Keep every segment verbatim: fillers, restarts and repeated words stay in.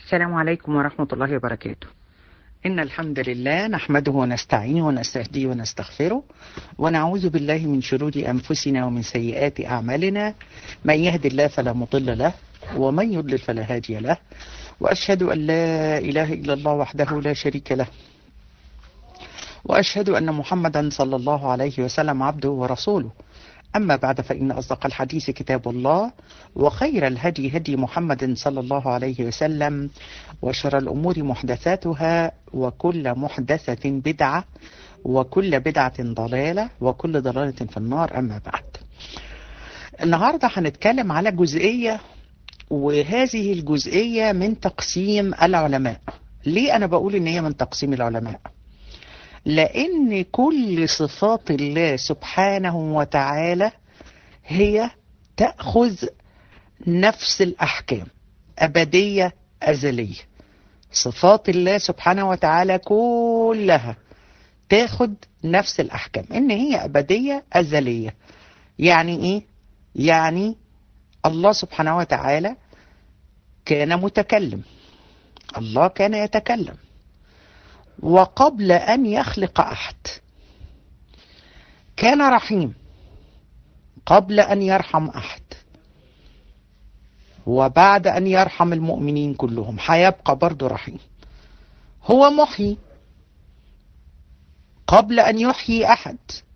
السلام عليكم ورحمة الله وبركاته. إن الحمد لله نحمده ونستعينه ونستهديه ونستغفره ونعوذ بالله من شرور أنفسنا ومن سيئات أعمالنا. من يهد الله فلا مضل له ومن يضلل فلا هادي له، وأشهد أن لا إله إلا الله وحده لا شريك له، وأشهد أن محمدا صلى الله عليه وسلم عبده ورسوله. أما بعد، فإن أصدق الحديث كتاب الله، وخير الهدي هدي محمد صلى الله عليه وسلم، وشر الأمور محدثاتها، وكل محدثة بدعة، وكل بدعة ضلالة، وكل ضلالة في النار. أما بعد، النهاردة هنتكلم على جزئية، وهذه الجزئية من تقسيم العلماء. ليه أنا بقول إن هي من تقسيم العلماء؟ لأن كل صفات الله سبحانه وتعالى هي تأخذ نفس الأحكام، أبدية أزلية. صفات الله سبحانه وتعالى كلها تاخد نفس الأحكام، إن هي أبدية أزلية. يعني إيه؟ يعني الله سبحانه وتعالى كان متكلم، الله كان يتكلم، وقبل أن يخلق أحد كان رحيم، قبل أن يرحم أحد، وبعد أن يرحم المؤمنين كلهم هيبقى برضو رحيم. هو محيي قبل أن يحيي أحد،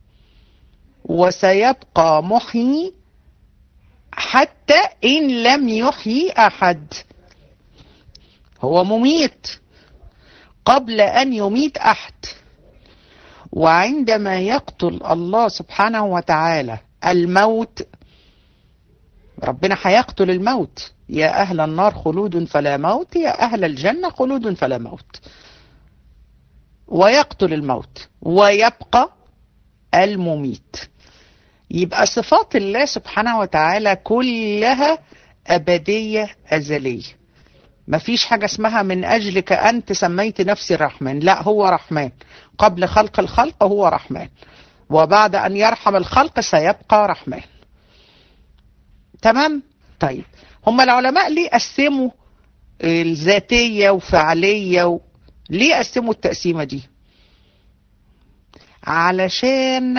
وسيبقى محيي حتى إن لم يحيي أحد. هو مميت قبل أن يميت أحد، وعندما يقتل الله سبحانه وتعالى الموت، ربنا هيقتل الموت. يا أهل النار خلود فلا موت، يا أهل الجنة خلود فلا موت. ويقتل الموت ويبقى المميت. يبقى صفات الله سبحانه وتعالى كلها أبدية أزلية. مفيش حاجة اسمها من أجلك أنت سميت نفسي الرحمن. لا، هو رحمن قبل خلق الخلق، هو رحمن، وبعد أن يرحم الخلق سيبقى رحمن. تمام؟ طيب، هم العلماء ليه قسموا الذاتية وفعلية و... ليه قسموا التقسيمة دي؟ علشان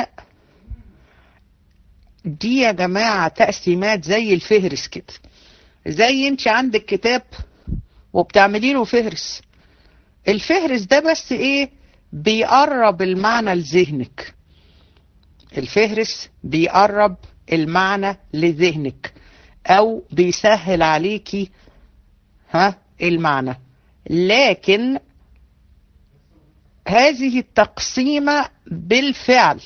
دي يا جماعة تقسيمات زي الفهرس كده. زي انت عندك كتاب وبتعملي له فهرس، الفهرس ده بس ايه؟ بيقرب المعنى لذهنك. الفهرس بيقرب المعنى لذهنك، او بيسهل عليكي ها المعنى. لكن هذه التقسيمة بالفعل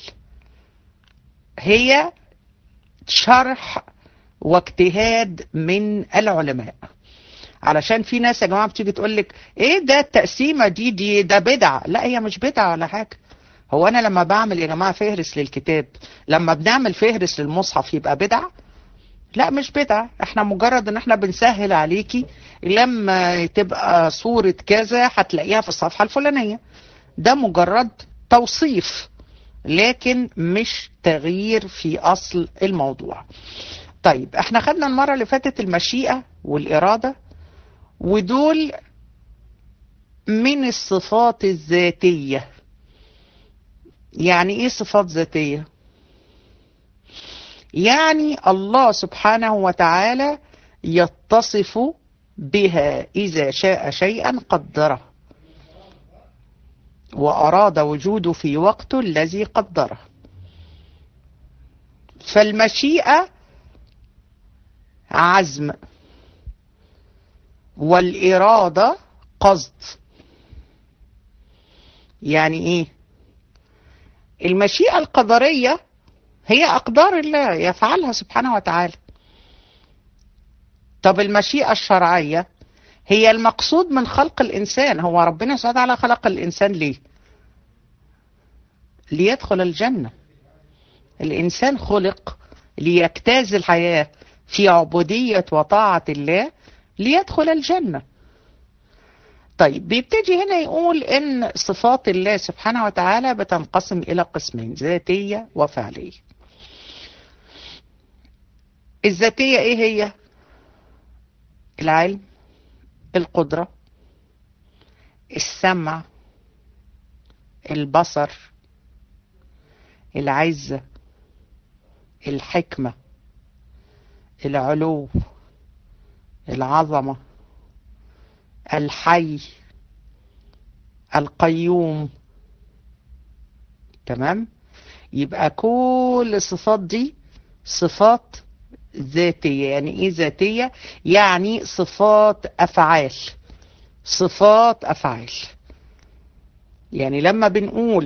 هي شرح واجتهاد من العلماء. علشان في ناس يا جماعة بتيجي تقولك ايه ده التقسيمة دي دي ده بدعة. لا، هي مش بدعة ولا حاجة. هو انا لما بعمل يا جماعة فهرس للكتاب، لما بنعمل فهرس للمصحف يبقى بدعة؟ لا، مش بدعة. احنا مجرد ان احنا بنسهل عليكي، لما تبقى صورة كذا هتلاقيها في الصفحة الفلانية. ده مجرد توصيف، لكن مش تغيير في اصل الموضوع. طيب، احنا خدنا المرة اللي فاتت المشيئة والإرادة، ودول من الصفات الذاتية. يعني ايه صفات ذاتية؟ يعني الله سبحانه وتعالى يتصف بها إذا شاء شيئا قدره، وأراد وجوده في وقته الذي قدره. فالمشيئة عزم، والإرادة قصد. يعني ايه؟ المشيئة القدرية هي أقدار الله يفعلها سبحانه وتعالى. طب المشيئة الشرعية هي المقصود من خلق الإنسان. هو ربنا سبحانه وتعالى خلق الإنسان ليه؟ ليدخل الجنة. الإنسان خلق ليجتاز الحياة في عبودية وطاعة الله ليدخل الجنة. طيب، بيبتدي هنا يقول إن صفات الله سبحانه وتعالى بتنقسم إلى قسمين، ذاتية وفعلية. الذاتية إيه هي؟ العلم، القدرة، السمع، البصر، العزة، الحكمة، العلو، العظمة، الحي، القيوم. تمام؟ يبقى كل الصفات دي صفات ذاتية. يعني ايه ذاتية؟ يعني صفات افعال، صفات افعال. يعني لما بنقول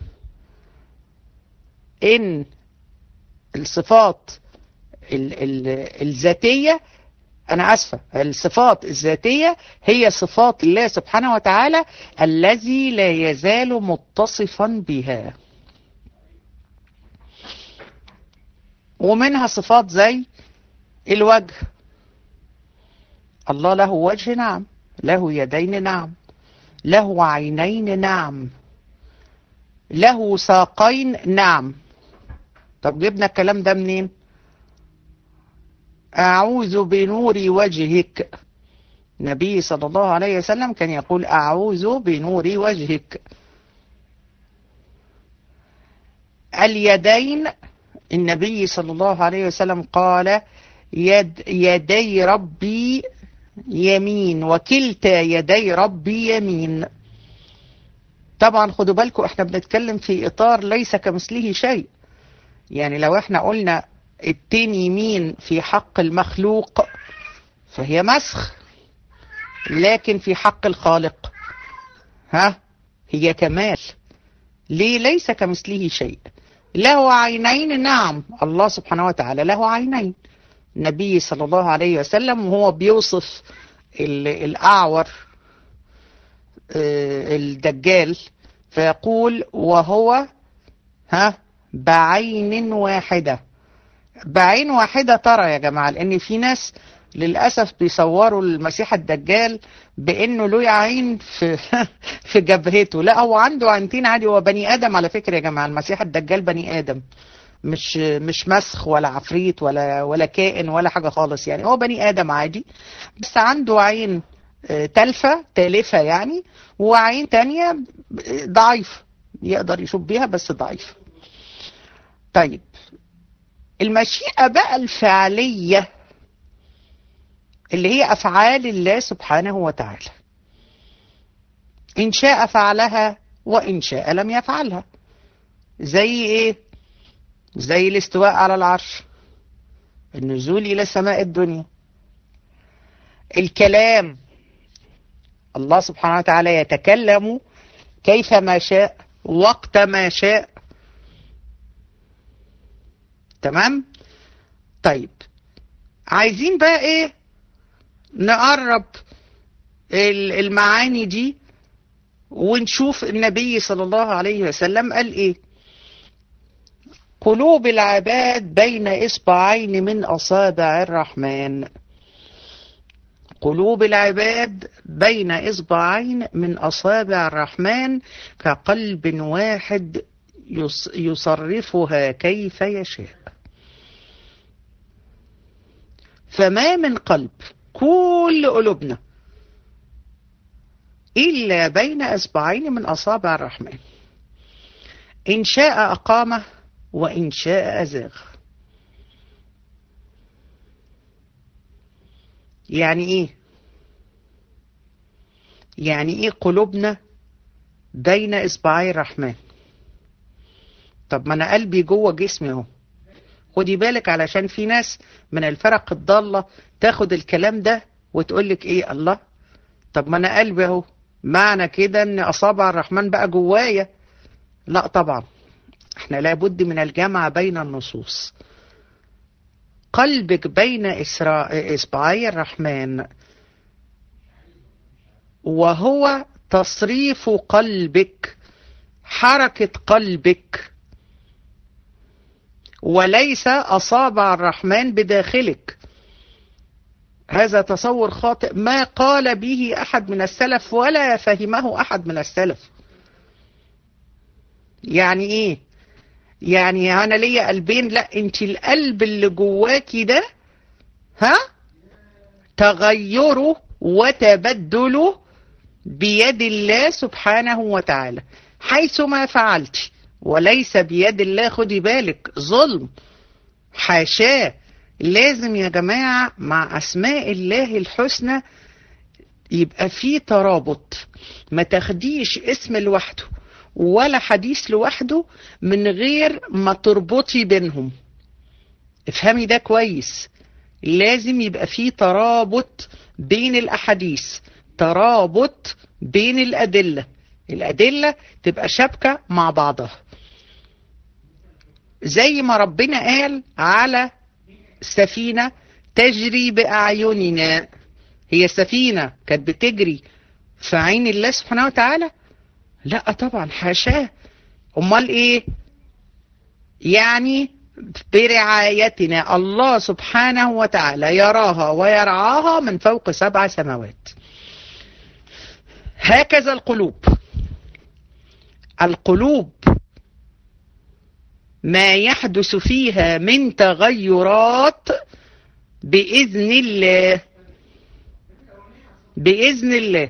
ان الصفات ال ال الذاتية، أنا أسفة، الصفات الذاتية هي صفات الله سبحانه وتعالى الذي لا يزال متصفا بها. ومنها صفات زي الوجه، الله له وجه، نعم. له يدين، نعم. له عينين، نعم. له ساقين، نعم. طب جبنا الكلام ده منين؟ أعوذ بنور وجهك. النبي صلى الله عليه وسلم كان يقول أعوذ بنور وجهك. اليدين، النبي صلى الله عليه وسلم قال يد يدي ربي يمين وكلتا يدي ربي يمين. طبعا خدوا بالكم احنا بنتكلم في إطار ليس كمثله شيء. يعني لو احنا قلنا التين يمين في حق المخلوق فهي مسخ، لكن في حق الخالق ها هي كمال. ليه؟ ليس كمثله شيء. له عينين، نعم. الله سبحانه وتعالى له عينين. النبي صلى الله عليه وسلم وهو بيوصف الأعور الدجال فيقول وهو ها بعين واحدة. بعين واحدة ترى يا جماعة، لأن في ناس للأسف بيصوروا المسيح الدجال بأنه له عين في في جبهته. لا، هو عنده عينتين عادي. هو بني آدم على فكرة يا جماعة. المسيح الدجال بني آدم، مش مش مسخ ولا عفريت ولا ولا كائن ولا حاجة خالص. يعني هو بني آدم عادي، بس عنده عين تلفة تالفة يعني، وعين تانية ضعيف يقدر يشوف بيها بس ضعيف. طيب المشيئة بقى الفعلية اللي هي أفعال الله سبحانه وتعالى، إن شاء فعلها وإن شاء لم يفعلها. زي إيه؟ زي الاستواء على العرش، النزول إلى سماء الدنيا، الكلام، الله سبحانه وتعالى يتكلم كيفما شاء وقت ما شاء. تمام؟ طيب عايزين بقى إيه؟ نقرب المعاني دي ونشوف النبي صلى الله عليه وسلم قال ايه. قلوب العباد بين اصبعين من اصابع الرحمن. قلوب العباد بين اصبعين من اصابع الرحمن كقلب واحد يصرفها كيف يشاء. فما من قلب، كل قلوبنا، إلا بين أصبعين من أصابع الرحمن، إن شاء أقامه وإن شاء أزاغ. يعني إيه؟ يعني إيه قلوبنا بين إصبعي الرحمن؟ طب ما أنا قلبي جوه جسمي أهو. خدي بالك علشان في ناس من الفرق الضالة تاخد الكلام ده وتقولك إيه، الله طب ما أنا قلبي أهو، معنى كده ان اصابع الرحمن بقى جوايا. لا طبعا، احنا لابد من الجمع بين النصوص. قلبك بين اصبعي الرحمن وهو تصريف قلبك، حركة قلبك، وليس اصابع الرحمن بداخلك. هذا تصور خاطئ ما قال به أحد من السلف ولا فهمه أحد من السلف. يعني إيه؟ يعني أنا ليا قلبين؟ لا، أنت القلب اللي جواكي ده ها تغيره وتبدل بيد الله سبحانه وتعالى حيثما فعلت، وليس بيد الله. خدي بالك، ظلم، حاشاه. لازم يا جماعة مع أسماء الله الحسنى يبقى في ترابط، ما تاخديش اسم لوحده ولا حديث لوحده من غير ما تربطي بينهم. افهمي ده كويس، لازم يبقى في ترابط بين الأحاديث، ترابط بين الأدلة، الأدلة تبقى شبكة مع بعضها. زي ما ربنا قال على سفينة تجري بأعيننا، هي سفينة كانت بتجري في عين الله سبحانه وتعالى؟ لا طبعا، حاشاه. امال ايه؟ يعني برعايتنا، الله سبحانه وتعالى يراها ويرعاها من فوق سبع سماوات. هكذا القلوب، القلوب ما يحدث فيها من تغيرات بإذن الله، بإذن الله.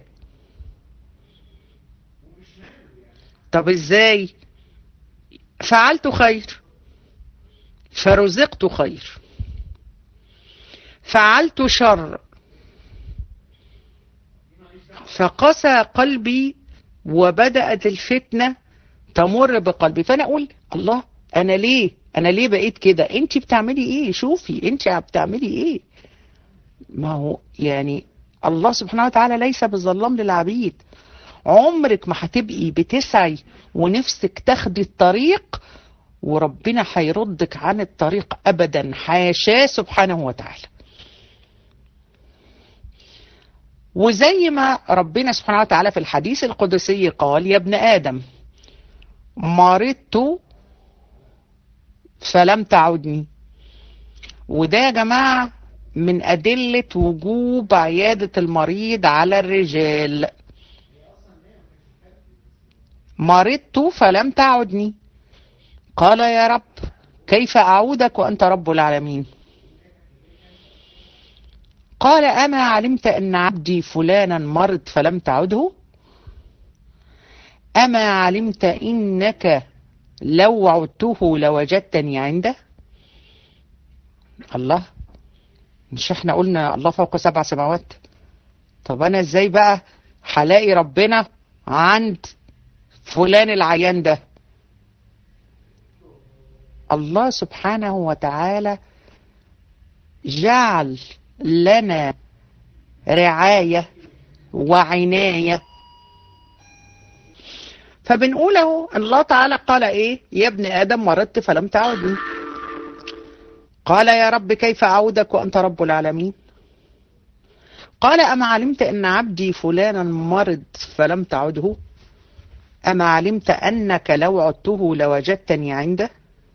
طب ازاي؟ فعلت خير فرزقت خير، فعلت شر فقسى قلبي وبدأت الفتنة تمر بقلبي. فأنا أقول الله، أنا ليه أنا ليه بقيت كده؟ أنت بتعملي إيه؟ شوفي أنت بتعملي إيه. ما هو يعني الله سبحانه وتعالى ليس بالظلام للعبيد. عمرك ما هتبقي بتسعي ونفسك تاخدي الطريق وربنا هيردك عن الطريق أبدا، حاشاه سبحانه وتعالى. وزي ما ربنا سبحانه وتعالى في الحديث القدسي قال: يا ابن آدم مرضت فلم تعدني. وده يا جماعة من أدلة وجوب عيادة المريض على الرجال. مرضت فلم تعدني، قال يا رب كيف أعودك وأنت رب العالمين؟ قال أما علمت أن عبدي فلانا مرض فلم تعده؟ أما علمت إنك لو عدته لوجدتني عنده؟ الله، مش احنا قلنا الله فوق سبع سماوات؟ طب أنا ازاي بقى هلاقي ربنا عند فلان العيان ده؟ الله سبحانه وتعالى جعل لنا رعاية وعناية. فبنقوله الله تعالى قال ايه؟ يا ابن آدم مرضت فلم تعودني. قال يا رب كيف أعودك وأنت رب العالمين؟ قال أما علمت أن عبدي فلانا مرض فلم تعده؟ أما علمت أنك لو عدته لوجدتني عنده؟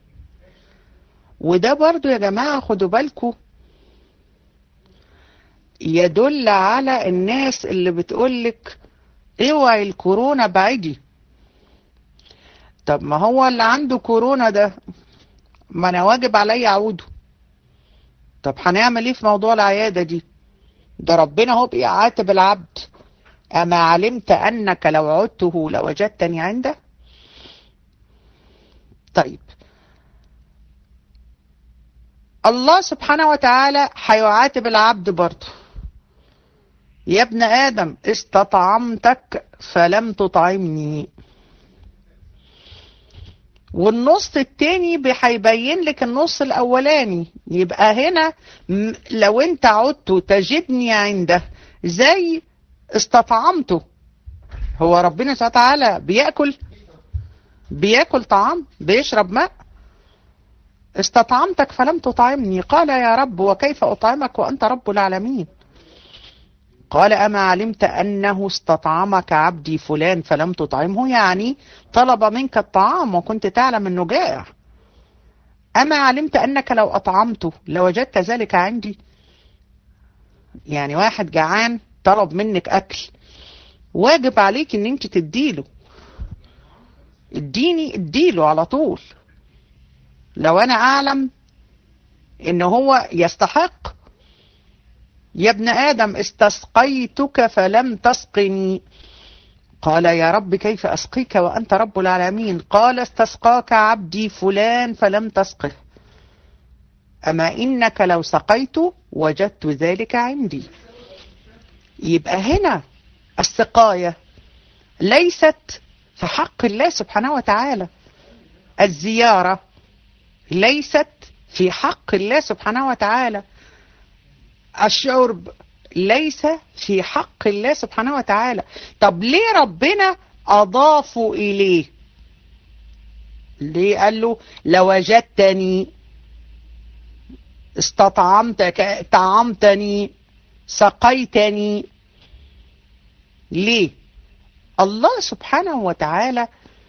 وده برضو يا جماعة خدوا بالكم يدل على الناس اللي بتقولك اوعي الكورونا بعيدي. طب ما هو اللي عنده كورونا ده ما انا واجب علي اعوده. طب هنعمل ايه في موضوع العيادة دي؟ ده ربنا هو بيعاتب العبد: اما علمت انك لو عدته لوجدتني عنده؟ طيب الله سبحانه وتعالى هيعاتب العبد برضه: يا ابن آدم استطعمتك فلم تطعمني. والنص التاني هيبين لك النص الأولاني. يبقى هنا لو انت عدت تجدني عنده زي استطعمته. هو ربنا سبحانه وتعالى بيأكل بيأكل طعام، بيشرب ماء. استطعمتك فلم تطعمني، قال يا رب وكيف أطعمك وأنت رب العالمين؟ قال أما علمت أنه استطعمك عبدي فلان فلم تطعمه؟ يعني طلب منك الطعام وكنت تعلم أنه جائع. أما علمت أنك لو أطعمته لوجدت ذلك عندي؟ يعني واحد جعان طلب منك أكل، واجب عليك أن انت تديله. اديني اديله على طول لو أنا أعلم أنه هو يستحق. يا ابن آدم استسقيتك فلم تسقني. قال يا رب كيف أسقيك وأنت رب العالمين؟ قال استسقاك عبدي فلان فلم تسقه، أما إنك لو سقيت وجدت ذلك عندي. يبقى هنا السقاية ليست في حق الله سبحانه وتعالى، الزيارة ليست في حق الله سبحانه وتعالى، الشرب ليس في حق الله سبحانه وتعالى. طب ليه ربنا أضافوا إليه؟ ليه قال له لوجدتني، استطعمتك، طعمتني، سقيتني؟ ليه؟ الله سبحانه وتعالى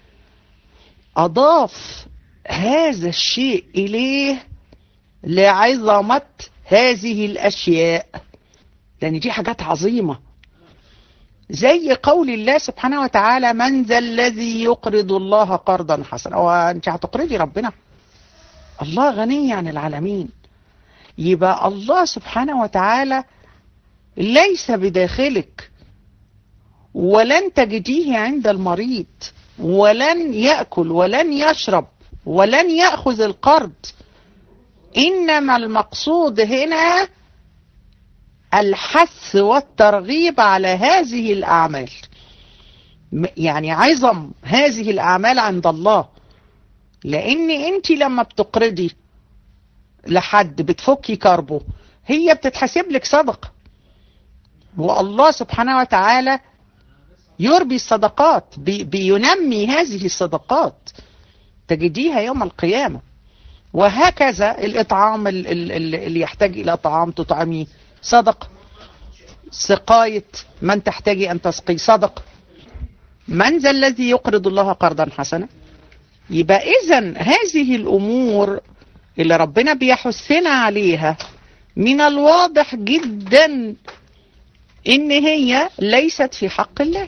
أضاف هذا الشيء إليه لعظمة هذه الأشياء، لأن دي حاجات عظيمة. زي قول الله سبحانه وتعالى من ذا الذي يقرض الله قرضا حسنا. وأنت هتقرضي ربنا؟ الله غني عن العالمين. يبقى الله سبحانه وتعالى ليس بداخلك، ولن تجديه عند المريض، ولن يأكل ولن يشرب ولن يأخذ القرض. إنما المقصود هنا الحث والترغيب على هذه الأعمال، يعني عظم هذه الأعمال عند الله. لأن أنت لما بتقرضي لحد بتفكي كربه، هي بتتحسب لك صدقة، والله سبحانه وتعالى يربي الصدقات، بي بينمي هذه الصدقات، تجديها يوم القيامة. وهكذا الإطعام اللي يحتاج إلى طعام تطعميه صدقة، سقاية من تحتاجي أن تسقي صدقة. من ذا الذي يقرض الله قرضا حسنا؟ يبقى إذن هذه الأمور اللي ربنا بيحثنا عليها من الواضح جدا إن هي ليست في حق الله،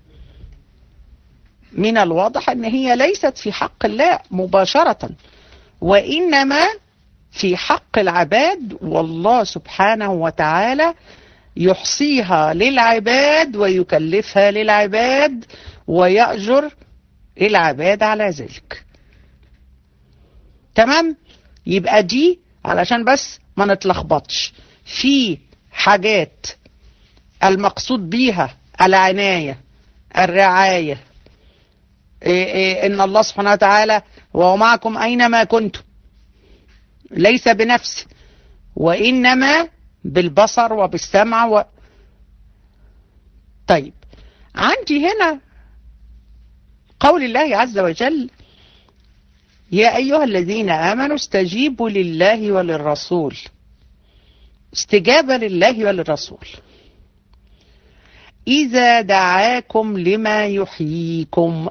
من الواضح إن هي ليست في حق الله مباشرة، وإنما في حق العباد، والله سبحانه وتعالى يحصيها للعباد ويكلفها للعباد ويأجر العباد على ذلك. تمام؟ يبقى دي علشان بس ما نتلخبطش في حاجات المقصود بيها العناية، الرعاية، إيه إيه إن الله سبحانه وتعالى وهو معكم أينما كنتم، ليس بنفسه وإنما بالبصر وبالسمع و... طيب عندي هنا قول الله عز وجل يا أيها الذين آمنوا استجيبوا لله وللرسول. استجابة لله وللرسول إذا دعاكم لما يحييكم.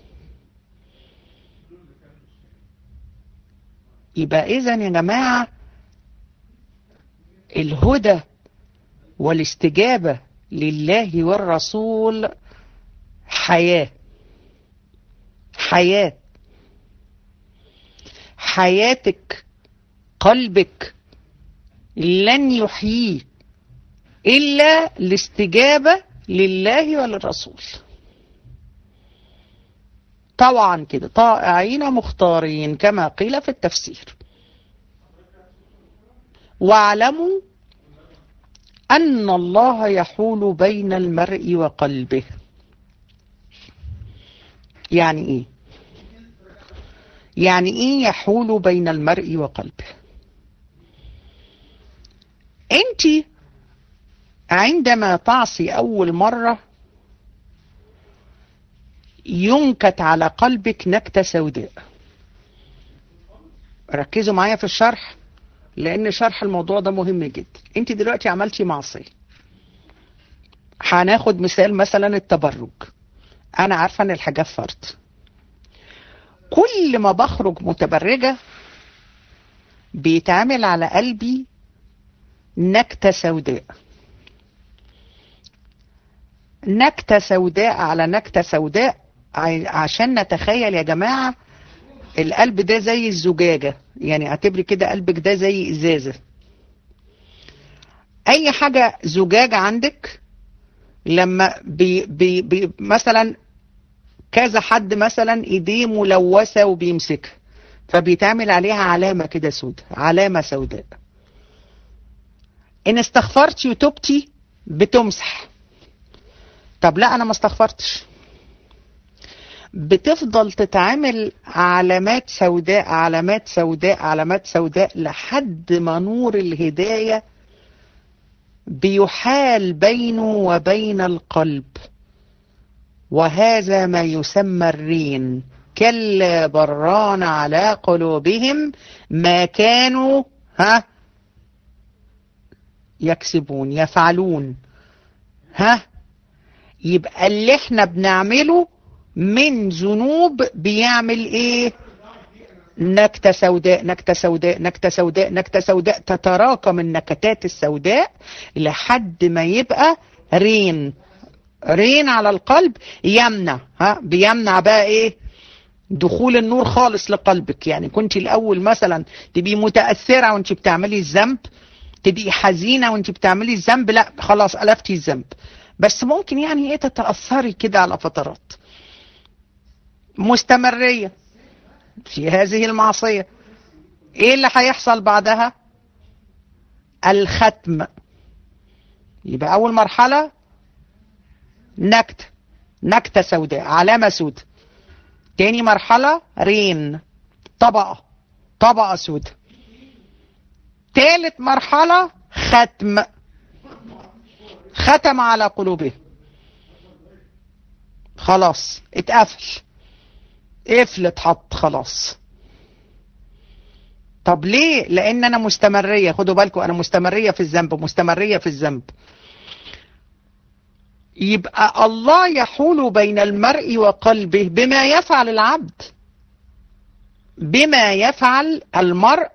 يبقى إذن يا جماعة الهدى والاستجابة لله والرسول حياة، حياة حياتك، قلبك لن يحييه إلا الاستجابة لله وللرسول. طبعا كده طائعين مختارين كما قيل في التفسير. واعلموا أن الله يحول بين المرء وقلبه. يعني إيه؟ يعني إيه يحول بين المرء وقلبه؟ أنت عندما تعصي أول مرة ينكت على قلبك نكتة سوداء. ركزوا معايا في الشرح لأن شرح الموضوع ده مهم جدا. أنت دلوقتي عملتي معصية، هناخد مثال مثلا التبرج. أنا عارفة أن الحجاب فرض، كل ما بخرج متبرجة بيتعمل على قلبي نكتة سوداء، نكتة سوداء على نكتة سوداء. عشان نتخيل يا جماعة القلب ده زي الزجاجة، يعني اعتبري كده قلبك ده زي ازازة. اي حاجة زجاج عندك لما بي بي بي مثلا كذا حد مثلا ايديه ملوثة وبيمسكها، فبيتعمل عليها علامة كده سوداء، علامة سوداء. ان استغفرتي وتبتي بتمسح. طب لا انا ما استغفرتش، بتفضل تتعامل علامات سوداء علامات سوداء علامات سوداء لحد ما نور الهداية بيحال بينه وبين القلب، وهذا ما يسمى الرين. كلا بران على قلوبهم ما كانوا ها يكسبون يفعلون. ها يبقى اللي احنا بنعمله من ذنوب بيعمل ايه؟ نكتة سوداء نكتة سوداء نكتة سوداء نكتة سوداء، تتراكم النكتات السوداء لحد ما يبقى رين. رين على القلب يمنع، ها بيمنع بقى ايه؟ دخول النور خالص لقلبك. يعني كنت الاول مثلا تبقي متأثرة وانت بتعملي الذنب، تبقي حزينة وانت بتعملي الذنب، لا خلاص ألفتي الذنب، بس ممكن يعني ايه تتأثري كده على فترات. مستمرية في هذه المعصية، ايه اللي هيحصل بعدها؟ الختم. يبقى اول مرحلة نكتة نكتة سوداء، علامة سوداء. تاني مرحلة رين، طبقة طبقة سوداء. تالت مرحلة ختم، ختم على قلوبهم، خلاص اتقفل، قفل اتحط خلاص. طب ليه؟ لان انا مستمرية، خدوا بالكم انا مستمرية في الذنب مستمرية في الذنب. يبقى الله يحول بين المرء وقلبه بما يفعل العبد، بما يفعل المرء.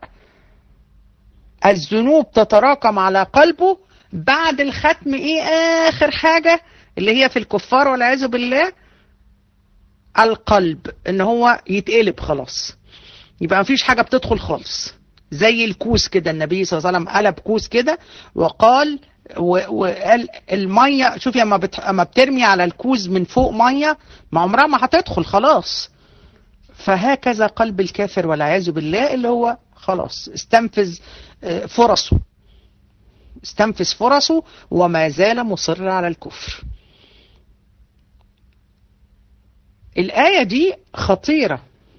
الذنوب تتراكم على قلبه بعد الختم. ايه اخر حاجة اللي هي في الكفار والعياذ بالله؟ القلب، ان هو يتقلب خلاص، يبقى مفيش حاجة بتدخل خالص. زي الكوس كده، النبي صلى الله عليه وسلم قلب كوس كده وقال وقال المية، شوفي اما بت... اما بترمي على الكوز من فوق مية ما عمرها ما هتدخل خلاص. فهكذا قلب الكافر والعياذ بالله، اللي هو خلاص استنفذ فرصه استنفذ فرصه وما زال مصر على الكفر. الآية دي خطيرة.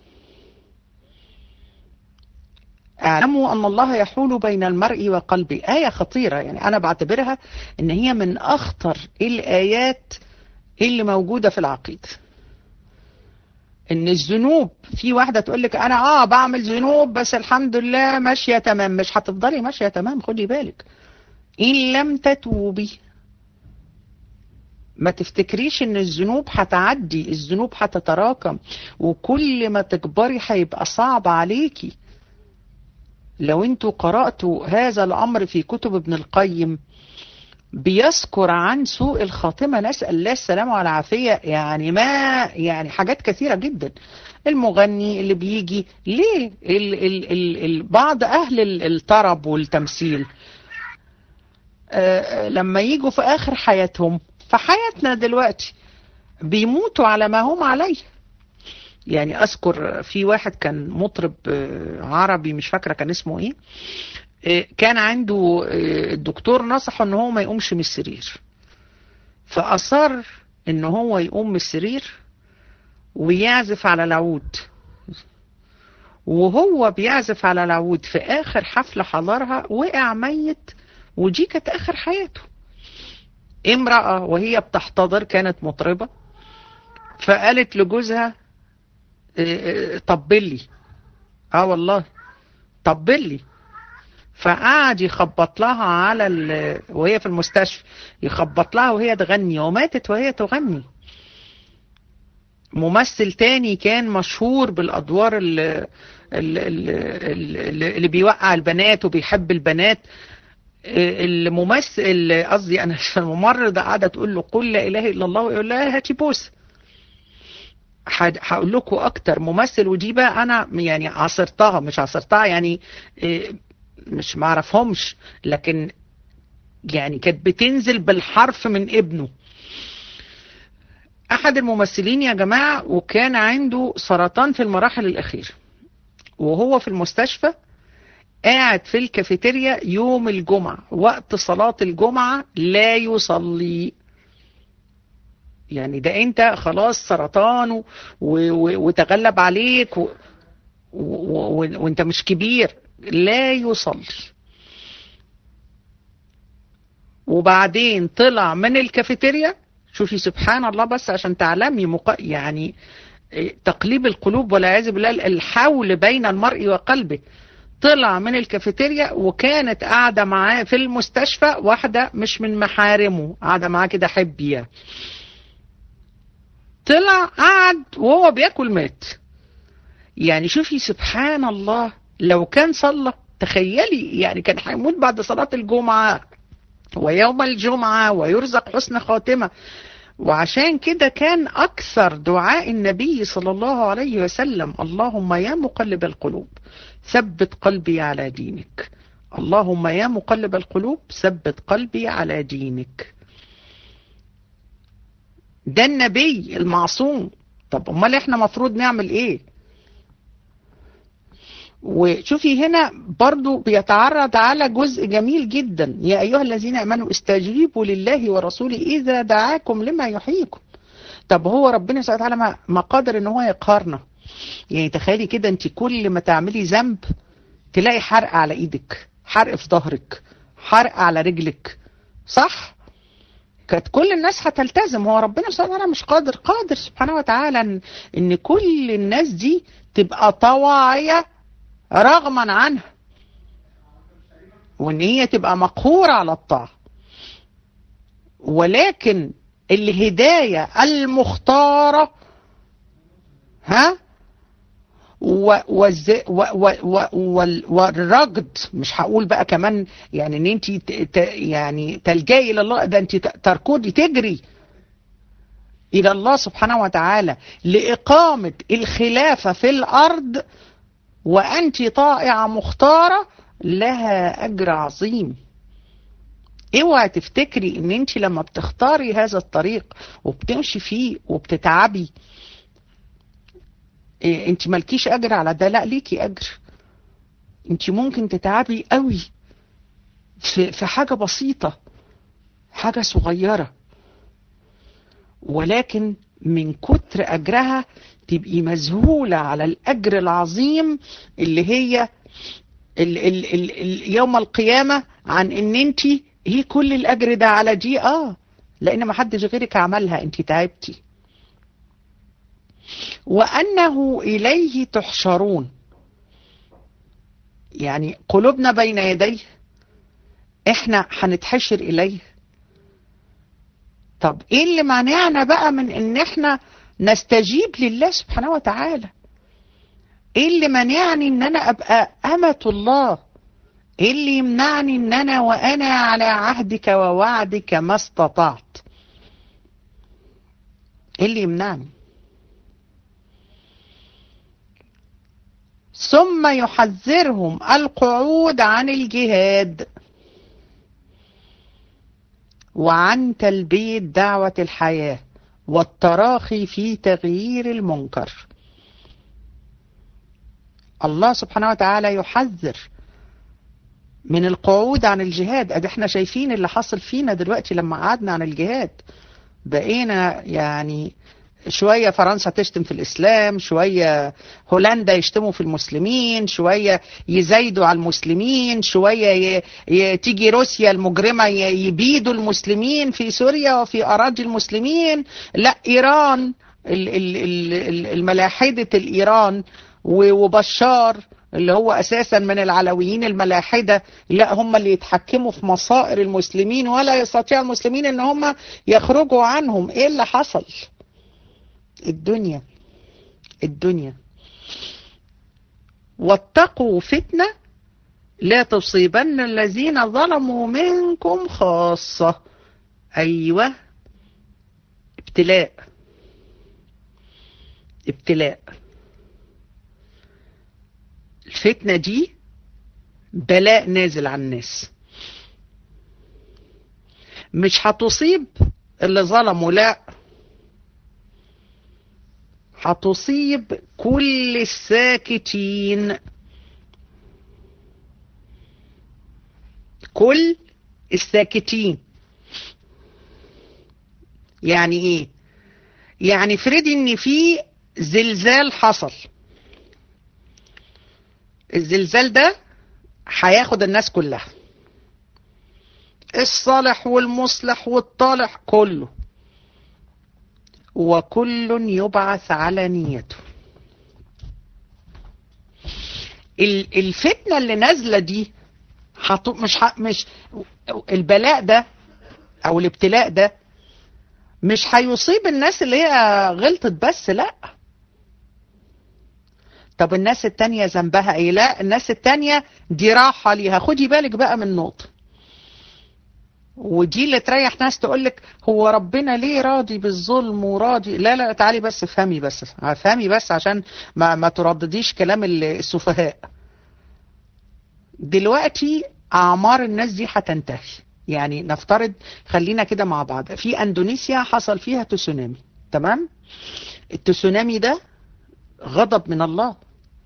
اعلموا أن الله يحول بين المرء وقلبه، آية خطيرة. يعني أنا بعتبرها إن هي من أخطر الآيات اللي موجودة في العقيدة. إن الذنوب، في واحدة تقول لك أنا آه بعمل ذنوب بس الحمد لله ماشية تمام. مش هتفضلي ماشية تمام، خدي بالك. إن لم تتوبي، ما تفتكريش ان الذنوب هتعدي، الذنوب هتتراكم، وكل ما تكبري هيبقى صعب عليكي. لو انتوا قرأتوا هذا الامر في كتب ابن القيم، بيذكر عن سوء الخاتمة، نسأل الله السلامة والعافية. يعني ما يعني حاجات كثيرة جدا. المغني اللي بيجي ليه ال ال ال ال بعض اهل الطرب والتمثيل آه لما يجوا في اخر حياتهم، في حياتنا دلوقتي، بيموتوا على ما هم عليه. يعني اذكر في واحد كان مطرب عربي مش فاكرة كان اسمه ايه، كان عنده الدكتور نصحه ان هو ما يقومش من السرير، فاصر ان هو يقوم من السرير ويعزف على العود. وهو بيعزف على العود في اخر حفلة حضرها وقع ميت، ودي كانت اخر حياته. امرأة وهي بتحتضر كانت مطربة، فقالت لجوزها طبلي، اه والله طبلي. فقعد يخبط لها على ال... وهي في المستشفى، يخبط لها وهي تغني، وماتت وهي تغني. ممثل تاني كان مشهور بالادوار اللي, اللي, اللي بيوقع البنات وبيحب البنات، الممثل قصدي انا الممرضة قاعدة تقول له قل لا اله الا الله، ويقول لها هاتي بوسه. هقول لكم اكتر ممثل، ودي بقى انا يعني عصرتها، مش عصرتها يعني مش معرفهمش، لكن يعني كانت بتنزل بالحرف من ابنه. احد الممثلين يا جماعة وكان عنده سرطان في المراحل الاخيرة، وهو في المستشفى قاعد في الكافيتيريا يوم الجمعة وقت صلاة الجمعة لا يصلي. يعني ده انت خلاص سرطان و... و... وتغلب عليك و... و... و... وانت مش كبير، لا يصلي. وبعدين طلع من الكافيتيريا، شوفي سبحان الله، بس عشان تعلمي مق... يعني تقليب القلوب والعياذ بالله، الحول بين المرء وقلبه. طلع من الكافيتيريا وكانت قاعدة معاه في المستشفى واحدة مش من محارمه، قاعدة معاه كده حبية. طلع قعد وهو بياكل مات. يعني شوفي سبحان الله، لو كان صلى تخيلي يعني كان هيموت بعد صلاة الجمعة ويوم الجمعة ويرزق حسن خاتمة. وعشان كده كان أكثر دعاء النبي صلى الله عليه وسلم اللهم يا مقلب القلوب ثبت قلبي على دينك، اللهم يا مقلب القلوب ثبت قلبي على دينك. ده النبي المعصوم. طب امال احنا مفروض نعمل ايه؟ وشوفي هنا برضو بيتعرض على جزء جميل جدا، يا ايها الذين امنوا استجيبوا لله ورسوله اذا دعاكم لما يحييكم. طب هو ربنا سبحانه وتعالى ما قادر ان هو يقهرنا؟ يعني تخيلي كده انت كل ما تعملي ذنب تلاقي حرق على ايدك، حرق في ظهرك، حرق على رجلك، صح؟ كانت كل الناس هتلتزم. هو ربنا سبحانه وتعالى مش قادر؟ قادر سبحانه وتعالى ان, إن كل الناس دي تبقى طواعية رغما عنها، وان هي تبقى مقهورة على الطاعة. ولكن الهداية المختارة ها والرجد، مش هقول بقى كمان يعني ان انت يعني تلجئي الى الله، ده انت تركضي تجري الى الله سبحانه وتعالى لإقامة الخلافة في الارض وانت طائعة مختارة، لها اجر عظيم. اوعى تفتكري ان انت لما بتختاري هذا الطريق وبتمشي فيه وبتتعبي إيه انت مالكيش اجر على ده. لا، ليكي اجر. انت ممكن تتعبي قوي في, في حاجة بسيطة، حاجة صغيرة، ولكن من كتر اجرها تبقي مذهولة على الاجر العظيم اللي هي ال ال ال ال يوم القيامة، عن ان انت هي كل الاجر ده على دي اه لان ما حدش غيرك عملها، انت تعبتي. وانه اليه تحشرون، يعني قلوبنا بين يديه، احنا هنتحشر اليه. طب ايه اللي مانعنا بقى من ان احنا نستجيب لله سبحانه وتعالى؟ ايه اللي مانعني ان انا ابقى امة الله؟ ايه اللي يمنعني ان انا وانا على عهدك ووعدك ما استطعت؟ ايه اللي يمنعني؟ ثم يحذرهم القعود عن الجهاد وعن تلبية دعوة الحياة والتراخي في تغيير المنكر. الله سبحانه وتعالى يحذر من القعود عن الجهاد. ادي احنا شايفين اللي حصل فينا دلوقتي لما قعدنا عن الجهاد، بقينا يعني شوية فرنسا تشتم في الإسلام، شوية هولندا يشتموا في المسلمين، شوية يزايدوا على المسلمين، شوية ي... ي... تيجي روسيا المجرمة ي... يبيدوا المسلمين في سوريا وفي أراضي المسلمين. لا، إيران ال... ال... ال... الملاحدة الإيران وبشار اللي هو أساسا من العلويين الملاحدة، لا هم اللي يتحكموا في مصائر المسلمين ولا يستطيع المسلمين ان هم يخرجوا عنهم. ايه اللي حصل؟ الدنيا الدنيا واتقوا فتنة لا تصيبن الذين ظلموا منكم خاصة. ايوه، ابتلاء ابتلاء. الفتنة دي بلاء نازل على الناس. مش هتصيب اللي ظلموا، لا، هتصيب كل الساكتين، كل الساكتين. يعني ايه؟ يعني افرضي ان في زلزال حصل، الزلزال ده هياخد الناس كلها، الصالح والمصلح والطالح كله، وكل يبعث على نيته. الفتنة اللي نازلة دي حطو مش ح... مش البلاء ده او الابتلاء ده مش هيصيب الناس اللي هي غلطت بس، لا. طب الناس التانية ذنبها ايه؟ لا، الناس التانية دي راحة ليها. خدي بالك بقى من نقطة، ودي اللي تريح ناس تقولك هو ربنا ليه راضي بالظلم وراضي؟ لا لا، تعالي بس افهمي، بس افهمي بس عشان ما, ما تردديش كلام السفهاء. دلوقتي اعمار الناس دي هتنتهي. يعني نفترض، خلينا كده مع بعض، في اندونيسيا حصل فيها تسونامي، تمام؟ التسونامي ده غضب من الله.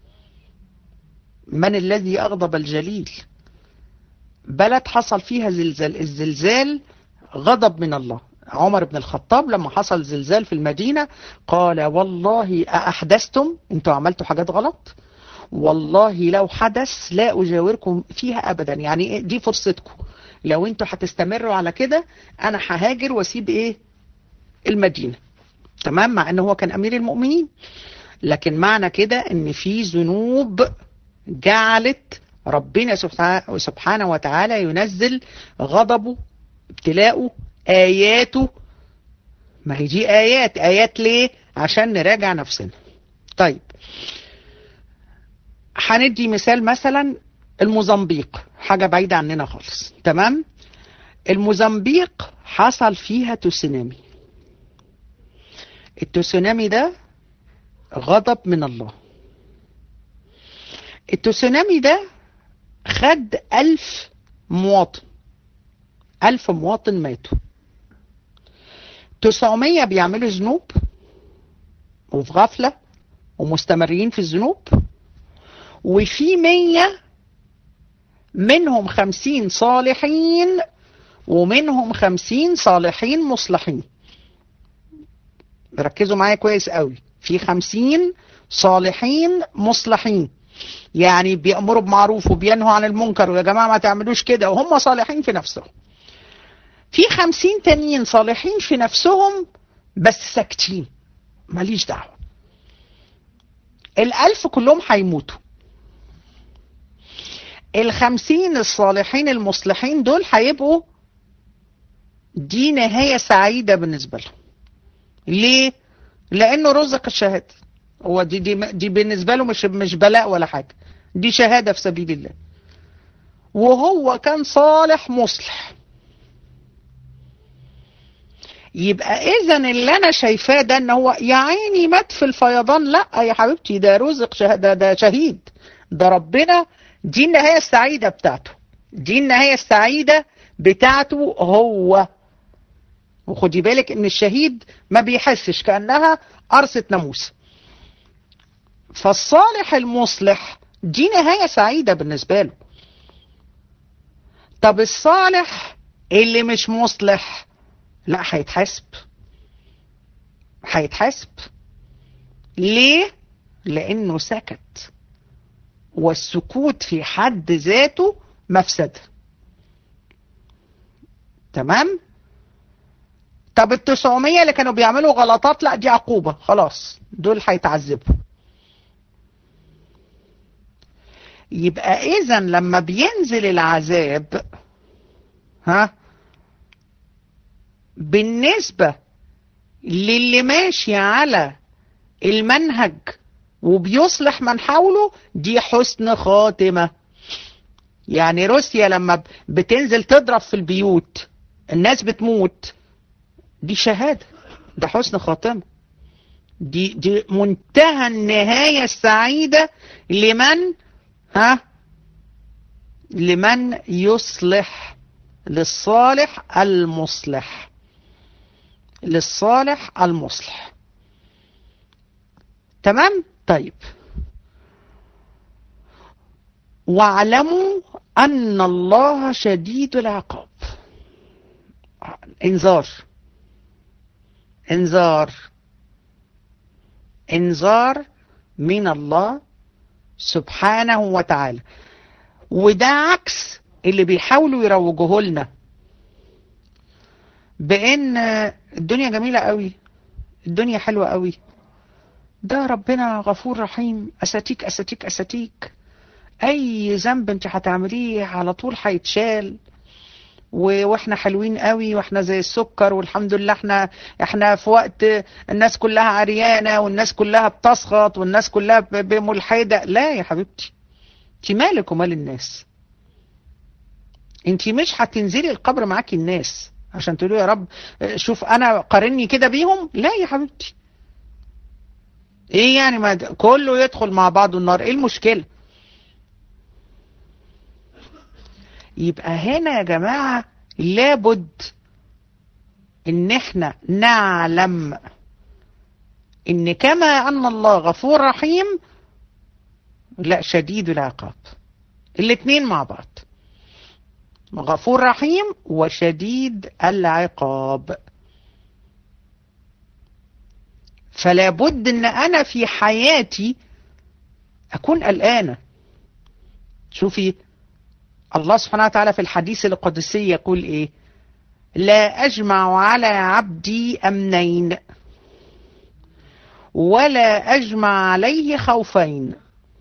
من الذي أغضب الجليل؟ بلد حصل فيها زلزال، الزلزال غضب من الله. عمر بن الخطاب لما حصل زلزال في المدينة قال والله أحدثتم، انتوا عملتوا حاجات غلط، والله لو حدث لا أجاوركم فيها أبدا. يعني دي فرصتكم، لو انتوا هتستمروا على كده أنا ههاجر واسيب إيه المدينة، تمام؟ مع أنه هو كان أمير المؤمنين، لكن معنى كده ان في ذنوب جعلت ربنا سبحانه وتعالى ينزل غضبه، ابتلاءه، آياته. ما هي دي آيات. آيات ليه؟ عشان نراجع نفسنا. طيب هندي مثال، مثلا الموزمبيق، حاجة بعيدة عننا خالص، تمام؟ الموزمبيق حصل فيها تسونامي. التسونامي ده غضب من الله. التسونامي ده خد ألف مواطن، ألف مواطن ماتوا. تسعمية بيعملوا ذنوب وفي غفلة ومستمرين في الذنوب، وفي مية منهم خمسين صالحين ومنهم خمسين صالحين مصلحين. ركزوا معايا كويس قوي، في خمسين صالحين مصلحين، يعني بيأمروا بمعروف وبينهوا عن المنكر، ويا جماعة ما تعملوش كده، وهم صالحين في نفسهم. في خمسين تانيين صالحين في نفسهم بس ساكتين، ماليش دعوة. الألف كلهم هيموتوا. الخمسين الصالحين المصلحين دول هيبقوا دي نهاية سعيدة بالنسبة لهم. ليه؟ لأنه رزق الشهادة. هو دي, دي, دي بالنسبة له مش, مش بلاء ولا حاجة، دي شهادة في سبيل الله، وهو كان صالح مصلح. يبقى إذا اللي أنا شايفاه ده إن هو يا عيني مات في الفيضان، لا يا حبيبتي، ده رزق شهادة، ده شهيد، ده ربنا، دي النهاية السعيدة بتاعته، دي النهاية السعيدة بتاعته هو. وخدي بالك إن الشهيد ما بيحسش، كأنها قرصة ناموس. فالصالح المصلح دي نهاية سعيدة بالنسبة له. طب الصالح اللي مش مصلح، لا، هيتحاسب، هيتحاسب. ليه؟ لأنه سكت، والسكوت في حد ذاته مفسدة، تمام؟ طب التسعمية اللي كانوا بيعملوا غلطات، لا دي عقوبة، خلاص دول هيتعذبوا. يبقى إذن لما بينزل العذاب، ها، بالنسبة للي ماشي على المنهج وبيصلح من حوله، دي حسن خاتمة. يعني روسيا لما بتنزل تضرب في البيوت الناس بتموت، دي شهادة، ده حسن خاتمة، دي دي منتهى النهاية السعيدة لمن ها لمن يصلح للصالح المصلح، للصالح المصلح. تمام؟ طيب، واعلموا أن الله شديد العقاب. انذار، انذار، انذار من الله سبحانه وتعالى. وده عكس اللي بيحاولوا يروجوه لنا بأن الدنيا جميلة قوي، الدنيا حلوة قوي، ده ربنا غفور رحيم، أساتيك أساتيك أساتيك، أي ذنب انت هتعمليه على طول هيتشال، واحنا حلوين قوي، واحنا زي السكر، والحمد لله احنا احنا في وقت الناس كلها عريانة والناس كلها بتسخط والناس كلها بملحدة. لا يا حبيبتي، انت مالك ومال الناس؟ انت مش هتنزلي القبر معاكي الناس عشان تقولوا يا رب شوف انا قارني كده بيهم. لا يا حبيبتي، ايه يعني ما كله يدخل مع بعضه النار، ايه المشكلة؟ يبقى هنا يا جماعة لابد ان احنا نعلم ان كما ان الله غفور رحيم، لا شديد العقاب، الاتنين مع بعض، غفور رحيم وشديد العقاب. فلا بد ان انا في حياتي اكون قلقانة. شوفي الله سبحانه وتعالى في الحديث القدسي يقول ايه؟ لا اجمع على عبدي امنين ولا اجمع عليه خوفين،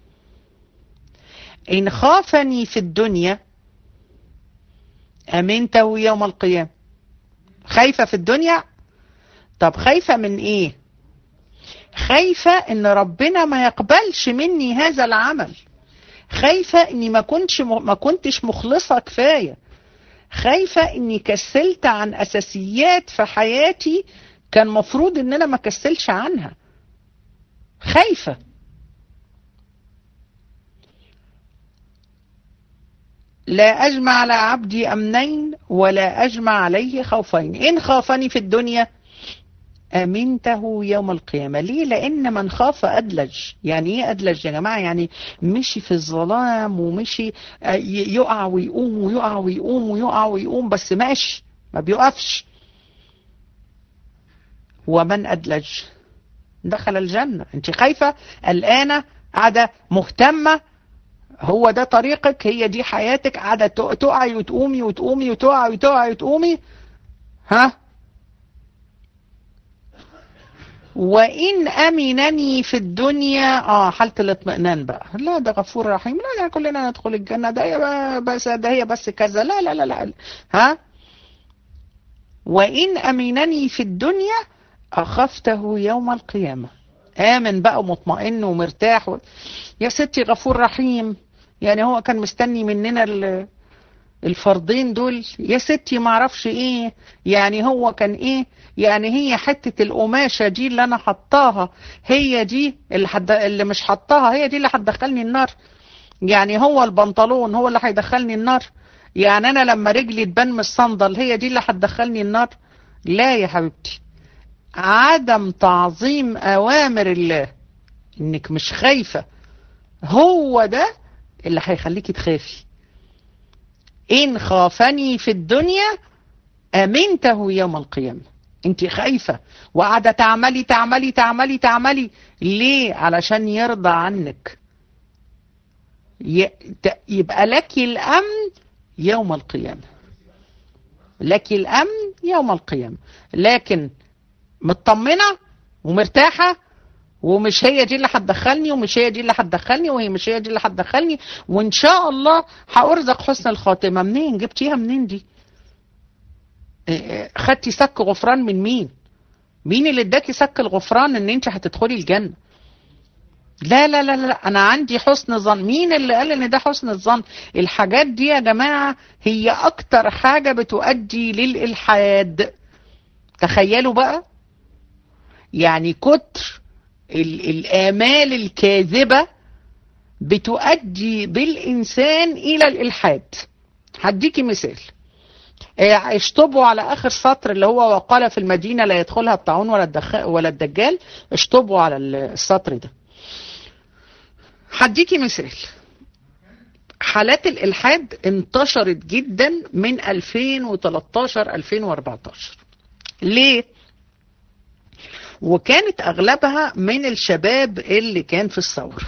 ان خافني في الدنيا امنته يوم القيامة. خايفة في الدنيا، طب خايفة من ايه؟ خايفة ان ربنا ما يقبلش مني هذا العمل، خايفة اني ما كنتش ما كنتش مخلصة كفاية، خايفة اني كسلت عن اساسيات في حياتي كان مفروض ان انا ما كسلش عنها، خايفة. لا اجمع على عبدي امنين ولا اجمع عليه خوفين، ان خافني في الدنيا امنته يوم القيامة. ليه؟ لان من خاف ادلج. يعني ايه ادلج يا جماعة؟ يعني مشي في الظلام ومشي يقع ويقوم ويقع ويقوم ويقع ويقوم، بس ماشي ما بيقفش. ومن ادلج دخل الجنة. انت خايفة قلقانة قاعدة مهتمة، هو ده طريقك، هي دي حياتك، قاعدة تقعي وتقومي وتقومي وتقعي وتقعي وتقومي. ها؟ وإن أمنني في الدنيا، آه حالة الاطمئنان بقى، لا ده غفور رحيم، لا لا كلنا ندخل الجنة، ده هي بس ده هي بس كذا، لا لا لا لا. ها؟ وإن أمنني في الدنيا أخفته يوم القيامة. آمن بقى ومطمئن ومرتاح و... يا ستي غفور رحيم، يعني هو كان مستني مننا ال... الفرضين دول يا ستي، ما اعرفش ايه، يعني هو كان ايه، يعني هي حتة القماشة دي اللي انا حطاها هي دي اللي, حد... اللي مش حطاها هي دي اللي هتدخلني النار، يعني هو البنطلون هو اللي هيدخلني النار، يعني انا لما رجلي تبان من الصندل هي دي اللي هتدخلني النار. لا يا حبيبتي، عدم تعظيم اوامر الله، انك مش خايفة، هو ده اللي هيخليكي تخافي. إن خافني في الدنيا أمنته يوم القيامة. انت خايفة وقاعدة تعملي تعملي تعملي تعملي ليه؟ علشان يرضى عنك، يبقى لك الأمن يوم القيامة، لك الأمن يوم القيامة. لكن مطمنة ومرتاحة ومش هي دي اللي هتدخلني ومش هي دي اللي هتدخلني وهي مش هي دي اللي هتدخلني، وان شاء الله هأرزق حسن الخاتمة. منين جبتيها؟ منين دي؟ خدتي سك غفران من مين؟ مين اللي اداكي سك الغفران ان انت هتدخلي الجنة؟ لا لا لا لا، انا عندي حسن ظن. مين اللي قال ان ده حسن الظن؟ الحاجات دي يا جماعة هي اكتر حاجة بتؤدي للإلحاد. تخيلوا بقى، يعني كتر الآمال الكاذبة بتؤدي بالإنسان إلى الإلحاد. هديكي مثال، اشطبوا على اخر سطر اللي هو وقال في المدينة لا يدخلها الطاعون ولا الدخ... ولا الدجال، اشطبوا على السطر ده. هديكي مثال. حالات الالحاد انتشرت جدا من ألفين وتلتاشر ألفين واربعتاشر. ليه؟ وكانت اغلبها من الشباب اللي كان في الثورة.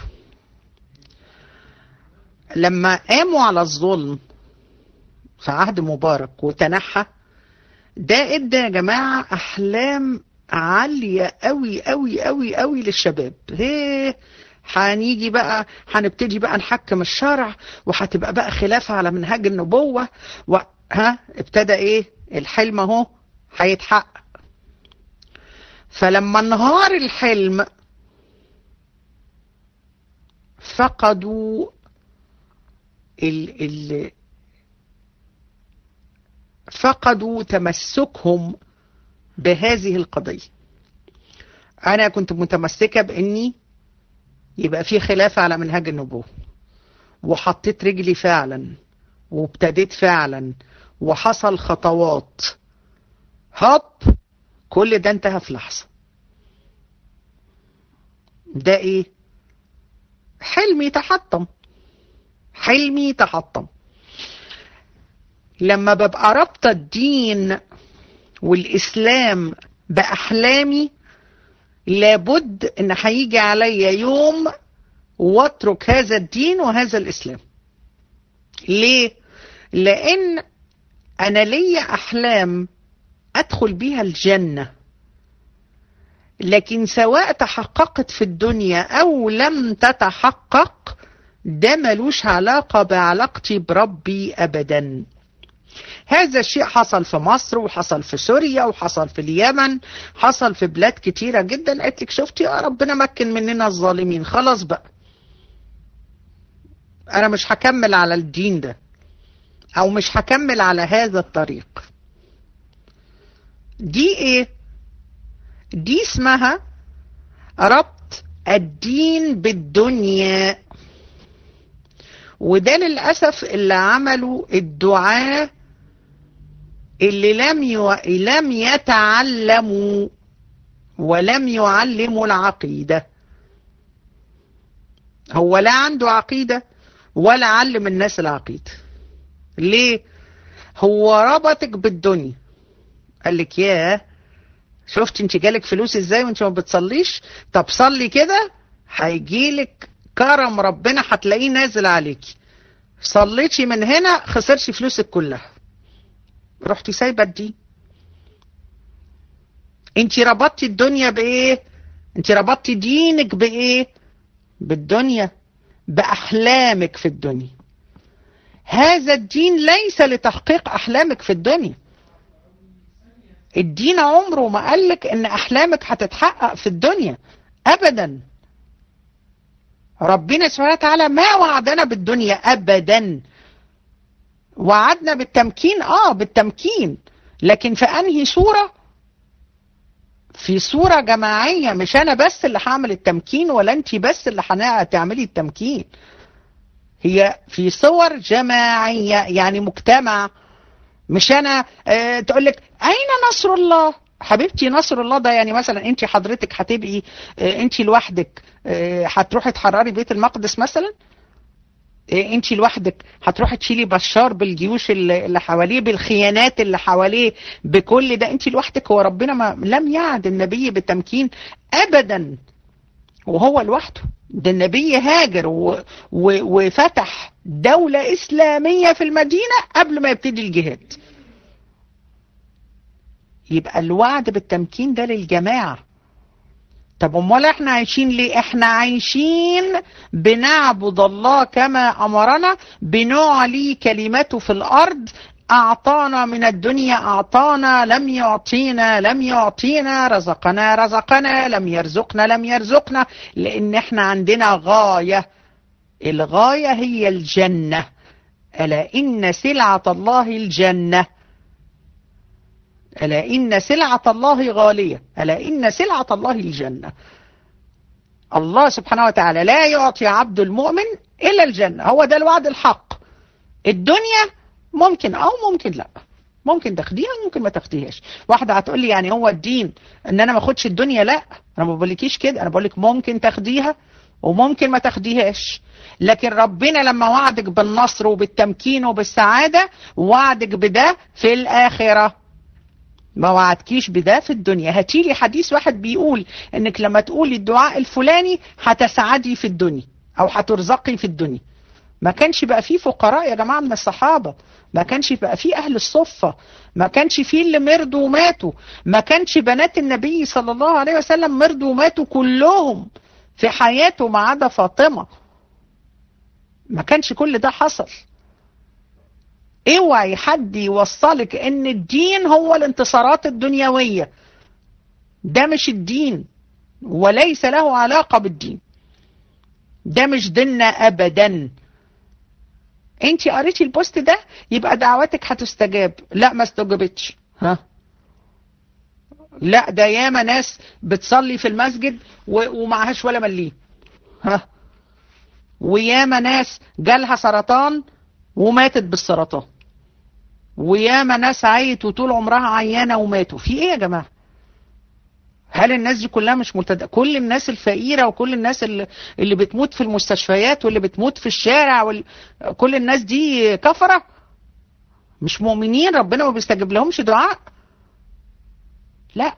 لما قاموا على الظلم في عهد مبارك وتنحى، ده ادى يا جماعة احلام عالية قوي قوي قوي قوي للشباب. هيه هنيجي بقى هنبتدي بقى نحكم الشرع، وهتبقى بقى خلافة على منهاج النبوة، وها ابتدى ايه الحلم اهو هيتحقق. فلما انهار الحلم فقدوا ال ال فقدوا تمسكهم بهذه القضية. أنا كنت متمسكة بإني يبقى في خلافة على منهاج النبوة، وحطيت رجلي فعلا وابتديت فعلا وحصل خطوات، هوب كل ده انتهى في لحظة. ده ايه؟ حلمي تحطم، حلمي تحطم. لما ببقى رابطة الدين والإسلام بأحلامي، لابد ان هيجي عليا يوم واترك هذا الدين وهذا الإسلام. ليه؟ لأن أنا ليا أحلام أدخل بيها الجنة، لكن سواء تحققت في الدنيا أو لم تتحقق ده ملوش علاقة بعلاقتي بربي أبدا. هذا الشيء حصل في مصر وحصل في سوريا وحصل في اليمن، حصل في بلاد كتيرة جدا. قلت لك شفتي يا ربنا مكن مننا الظالمين، خلاص بقى أنا مش هكمل على الدين ده، أو مش هكمل على هذا الطريق. دي إيه؟ دي اسمها ربط الدين بالدنيا. وده للأسف اللي عملوا الدعاة اللي لم يو... لم يتعلموا ولم يعلموا العقيدة. هو لا عنده عقيدة ولا علم الناس العقيدة. ليه؟ هو ربطك بالدنيا، قال لك ياه شفت انت جالك فلوس ازاي وانت ما بتصليش؟ طب صلي كده هيجيلك كرم ربنا هتلاقيه نازل عليكي. صليتي من هنا خسرتي فلوسك كلها، رحتي سايبه الدين. انت ربطتي الدنيا بايه؟ انت ربطتي دينك بايه؟ بالدنيا، باحلامك في الدنيا. هذا الدين ليس لتحقيق احلامك في الدنيا. الدين عمره ما قالك ان احلامك هتتحقق في الدنيا ابدا. ربنا سبحانه وتعالى ما وعدنا بالدنيا ابدا. وعدنا بالتمكين، اه بالتمكين، لكن في انهي صورة؟ في صورة جماعية، مش انا بس اللي هعمل التمكين ولا انت بس اللي هتعملي التمكين. هي في صور جماعية، يعني مجتمع. مش انا اه تقولك اين نصر الله؟ حبيبتي نصر الله ده يعني مثلا انت حضرتك هتبقي اه انت لوحدك اه هتروحي تحرري بيت المقدس مثلا؟ اه انت لوحدك هتروحي تشيلي بشار بالجيوش اللي حواليه، بالخيانات اللي حواليه، بكل ده انت لوحدك؟ هو ربنا ما لم يعد النبي بالتمكين ابدا وهو لوحده. ده النبي هاجر و... و... وفتح دولة إسلامية في المدينة قبل ما يبتدي الجهاد. يبقى الوعد بالتمكين ده للجماعة. طب امال احنا عايشين ليه؟ احنا عايشين بنعبد الله كما أمرنا، بنعلي كلمته في الأرض. أعطانا من الدنيا أعطانا، لم يعطينا لم يعطينا، رزقنا رزقنا، لم يرزقنا لم يرزقنا، لأن احنا عندنا غاية. الغاية هي الجنة. ألا إن سلعة الله الجنة، ألا إن سلعة الله غالية، ألا إن سلعة الله الجنة. الله سبحانه وتعالى لا يعطي عبد المؤمن إلا الجنة، هو ده الوعد الحق. الدنيا ممكن أو ممكن لا. ممكن تاخديها ممكن ما تاخديهاش. واحده هتقول لي يعني هو الدين ان انا ما اخدش الدنيا؟ لا، انا ما بقولكيش كده، انا بقولك ممكن تاخديها وممكن ما تاخديهاش. لكن ربنا لما وعدك بالنصر وبالتمكين وبالسعاده وعدك بده في الاخره، ما وعدكيش بده في الدنيا. هاتيلي حديث واحد بيقول انك لما تقولي الدعاء الفلاني هتسعدي في الدنيا او هترزقي في الدنيا. ما كانش بقى فيه فقراء يا جماعة من الصحابة، ما كانش بقى فيه أهل الصفة، ما كانش فيه اللي مرضوا وماتوا، ما كانش بنات النبي صلى الله عليه وسلم مرضوا وماتوا كلهم في حياته ما عدا فاطمة. ما كانش كل ده حصل. اوعي حد يوصلك ان الدين هو الانتصارات الدنيوية. ده مش الدين وليس له علاقة بالدين، ده مش ديننا ابدا. انت قريتي البوست ده يبقى دعواتك هتستجاب. لا ما استجابتش. ها لا، ده ياما ناس بتصلي في المسجد ومعهاش ولا مليم. ها وياما ناس جالها سرطان وماتت بالسرطان، وياما ناس عيت وطول عمرها عيانة وماتوا. في ايه يا جماعة؟ هل الناس دي كلها مش ملتدى؟ كل الناس الفقيرة وكل الناس اللي, اللي بتموت في المستشفيات واللي بتموت في الشارع وال... كل الناس دي كفرة مش مؤمنين؟ ربنا ما بيستجيب لهمش دعاء؟ لا،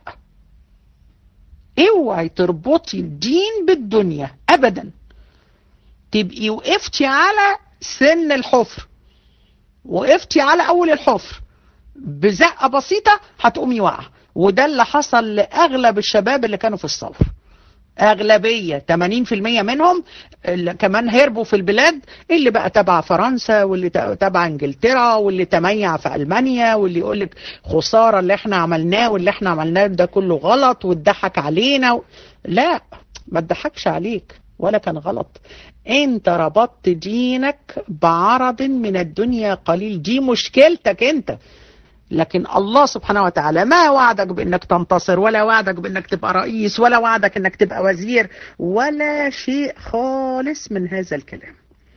اوعي تربطي الدين بالدنيا ابدا. تبقي وقفتي على سن الحفر، وقفتي على اول الحفر بزقة بسيطة هتقومي واقعة. وده اللي حصل لأغلب الشباب اللي كانوا في الثورة. أغلبية ثمانين بالمئة منهم اللي كمان هربوا في البلاد، اللي بقى تبع فرنسا واللي تبع انجلترا واللي تميع في ألمانيا واللي يقولك خسارة اللي احنا عملناه واللي احنا عملناه ده كله غلط واتضحك علينا و... لا، ما اتضحكش عليك ولا كان غلط. انت ربطت دينك بعرض من الدنيا قليل، دي مشكلتك انت. لكن الله سبحانه وتعالى ما وعدك بانك تنتصر، ولا وعدك بانك تبقى رئيس، ولا وعدك انك تبقى وزير، ولا شيء خالص من هذا الكلام.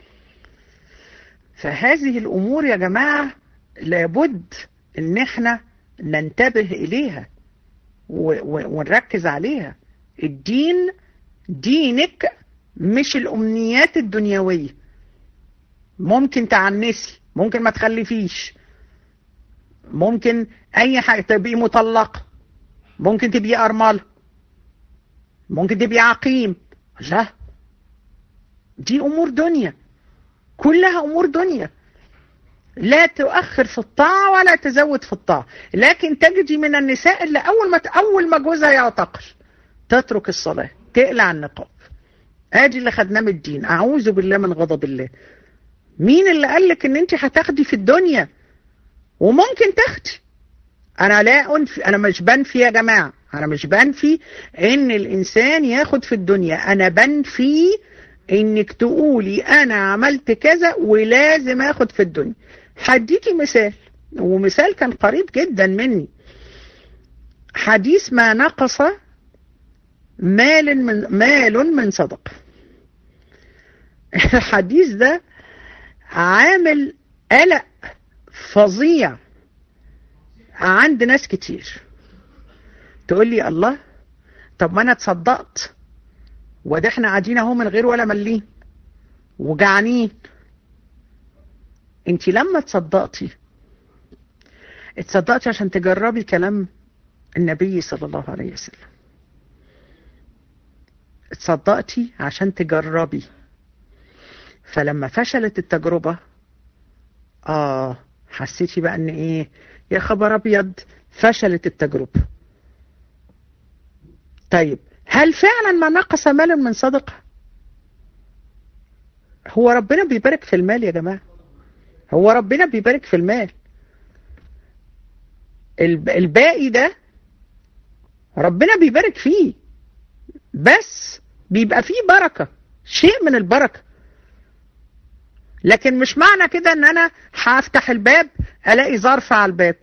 فهذه الامور يا جماعة لابد ان احنا ننتبه اليها ونركز عليها. الدين دينك مش الامنيات الدنيوية. ممكن تعنسي، ممكن ما تخلفيش، ممكن اي حاجة، تبقي مطلقة، ممكن تبقي ارملة، ممكن تبقي عقيم. لا، دي امور دنيا، كلها امور دنيا. لا تؤخر في الطاعة ولا تزود في الطاعة. لكن تجدي من النساء اللي اول ما اول ما جوزها يعتقل تترك الصلاة، تقلع النقاب. ادي اللي خدناه من الدين. اعوذ بالله من غضب الله. مين اللي قالك ان انت هتاخدي في الدنيا؟ وممكن تاخدي. انا لا انفي، انا مش بنفي يا جماعة، انا مش بنفي ان الانسان ياخد في الدنيا. انا بنفي انك تقولي انا عملت كذا ولازم اخد في الدنيا. هديكي مثال، ومثال كان قريب جدا مني. حديث ما نقص مال من مال من صدقة. الحديث ده عامل قلق فظيع عند ناس كتير. تقول لي الله، طب ما انا تصدقت وده احنا قاعدين اهو من غير ولا مليم وجعانين. انت لما تصدقتي اتصدقتي عشان تجربي كلام النبي صلى الله عليه وسلم. اتصدقتي عشان تجربي. فلما فشلت التجربة اه حسيتي بقى ان ايه، يا خبر ابيض فشلت التجربة. طيب هل فعلا ما نقص مال من صدقة؟ هو ربنا بيبارك في المال يا جماعة، هو ربنا بيبارك في المال. الباقي ده ربنا بيبارك فيه، بس بيبقى فيه بركة، شيء من البركة. لكن مش معنى كده ان انا هفتح الباب الاقي ظرف على الباب.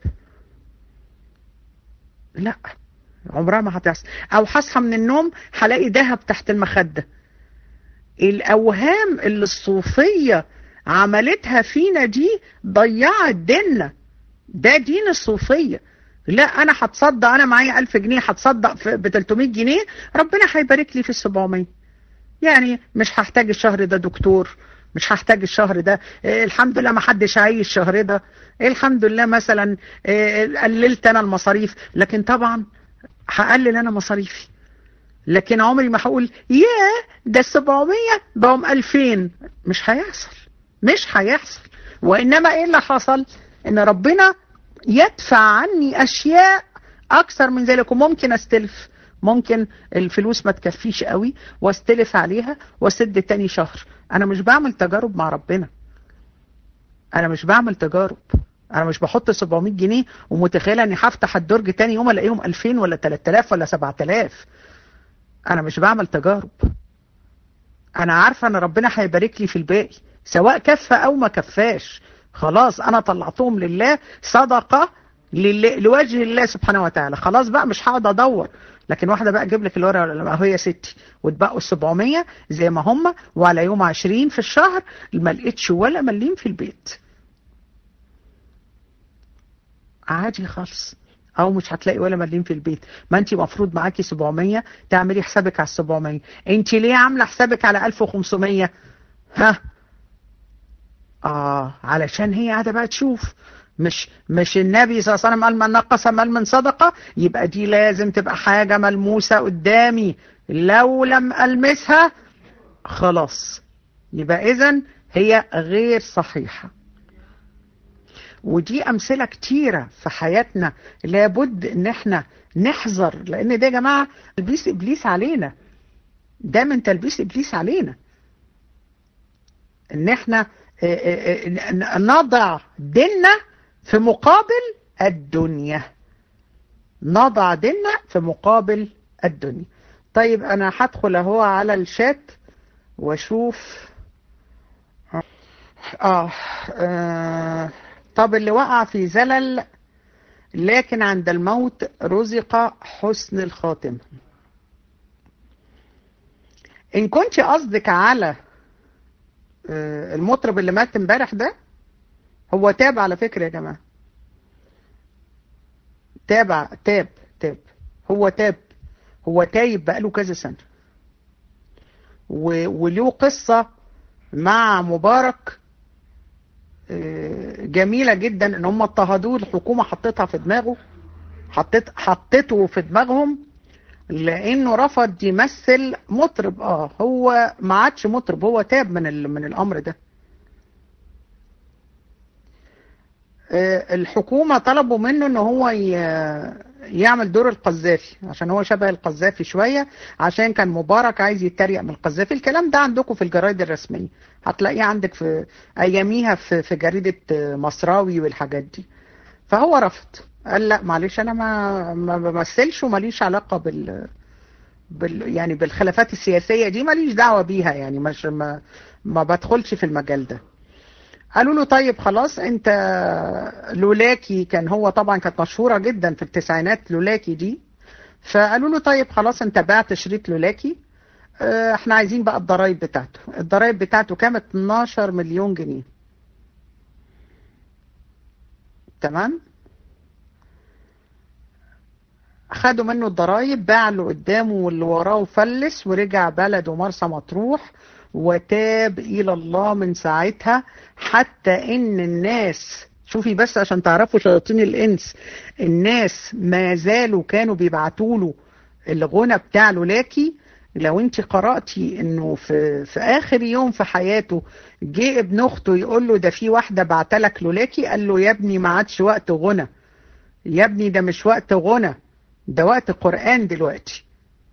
لا، عمرها ما هتحصل. او هصحى من النوم هلاقي ذهب تحت المخدة. الاوهام اللي الصوفية عملتها فينا دي ضيعت ديننا، ده دين الصوفية. لا انا هتصدق، انا معايا ألف جنيه هتصدق ب تلتمية جنيه، ربنا هيبارك لي في السبعمية. يعني مش هحتاج الشهر ده دكتور، مش هحتاج الشهر ده إيه الحمد لله ما حدش عايش الشهر ده، إيه الحمد لله مثلا إيه قللت انا المصاريف. لكن طبعا هقلل انا مصاريفي، لكن عمري ما هقول ياه ده السبعمية بقوا ألفين. مش هيحصل، مش هيحصل. وإنما إيه اللي حصل؟ إن ربنا يدفع عني أشياء أكثر من ذلك. وممكن أستلف، ممكن الفلوس ما تكفيش قوي واستلف عليها واسد تاني شهر. أنا مش بعمل تجارب مع ربنا، أنا مش بعمل تجارب. أنا مش بحط سبعمية جنيه ومتخيلة إني هفتح الدرج تاني يوم ألاقيهم ألفين ولا تلات آلاف ولا سبعة آلاف. أنا مش بعمل تجارب. أنا عارفة أن ربنا هيبارك لي في الباقي، سواء كفى أو ما كفاش. خلاص أنا طلعتهم لله صدقة لله لوجه الله سبحانه وتعالى. خلاص بقى مش هقعد أدور. لكن واحدة بقى أجيب لك الورقة ولا هي ستي وتبقوا السبعمية زي ما هم، وعلى يوم عشرين في الشهر ما لقيتش ولا مليم في البيت. عادي خالص. او مش هتلاقي ولا مليم في البيت. ما انت مفروض معاكي سبعمية تعملي حسابك على السبعمية. انت ليه عامله حسابك على ألف وخمسمية؟ ها اه علشان هي قاعده بقى تشوف. مش مش النبي صلى الله عليه وسلم قال من نقص مال من صدقه؟ يبقى دي لازم تبقى حاجه ملموسه قدامي، لو لم المسها خلاص يبقى اذن هي غير صحيحه. ودي أمثلة كتيرة في حياتنا لابد إن احنا نحذر، لأن ده يا جماعة تلبيس إبليس علينا، ده من تلبيس إبليس علينا. إن احنا نضع ديننا في مقابل الدنيا، نضع ديننا في مقابل الدنيا. طيب أنا هدخل أهو على الشات وأشوف. آه, آه طب اللي وقع في زلل لكن عند الموت رزق حسن الخاتمة. إن كنت قصدك على المطرب اللي مات امبارح ده، هو تاب على فكرة يا جماعة، تاب تاب تاب هو تاب، هو تايب بقاله كذا سنة، وله قصة مع مبارك جميلة جدا. ان هم اضطهدوه، الحكومة حطتها في دماغه، حطت حطته في دماغهم لانه رفض يمثل مطرب. اه هو ما عادش مطرب، هو تاب من من الامر ده. الحكومة طلبوا منه ان هو يعمل دور القذافي عشان هو شبه القذافي شوية، عشان كان مبارك عايز يتريق من القذافي. الكلام ده عندكم في الجرايد الرسمية، هتلاقيه عندك في اياميها في في جريدة مصراوي والحاجات دي. فهو رفض، قال لا معلش انا ما ما بمثلش وماليش علاقة بال بال يعني بالخلافات السياسية دي، ماليش دعوة بيها، يعني مش ما ما بدخلش في المجال ده. قالوا له طيب خلاص انت لولاكي، كان هو طبعا كانت مشهورة جدا في التسعينات لولاكي دي، فقالوا له طيب خلاص انت بعت شريط لولاكي، اه احنا عايزين بقى الضرايب بتاعته. الضرايب بتاعته كانت اتناشر مليون جنيه. تمام، خدوا منه الضرايب، باع اللي قدامه واللي وراه وفلس، ورجع بلده مرسى مطروح وتاب إلى الله من ساعتها. حتى إن الناس، شوفي بس عشان تعرفوا شياطين الإنس، الناس ما زالوا كانوا بيبعتوا له الغنى بتاع لولاكي. لو انت قرأتي انه في, في آخر يوم في حياته جه ابن اخته يقول له ده في واحدة بعتلك لولاكي، قال له يا ابني ما عادش وقت غنى، يا ابني ده مش وقت غنى، ده وقت قرآن دلوقتي.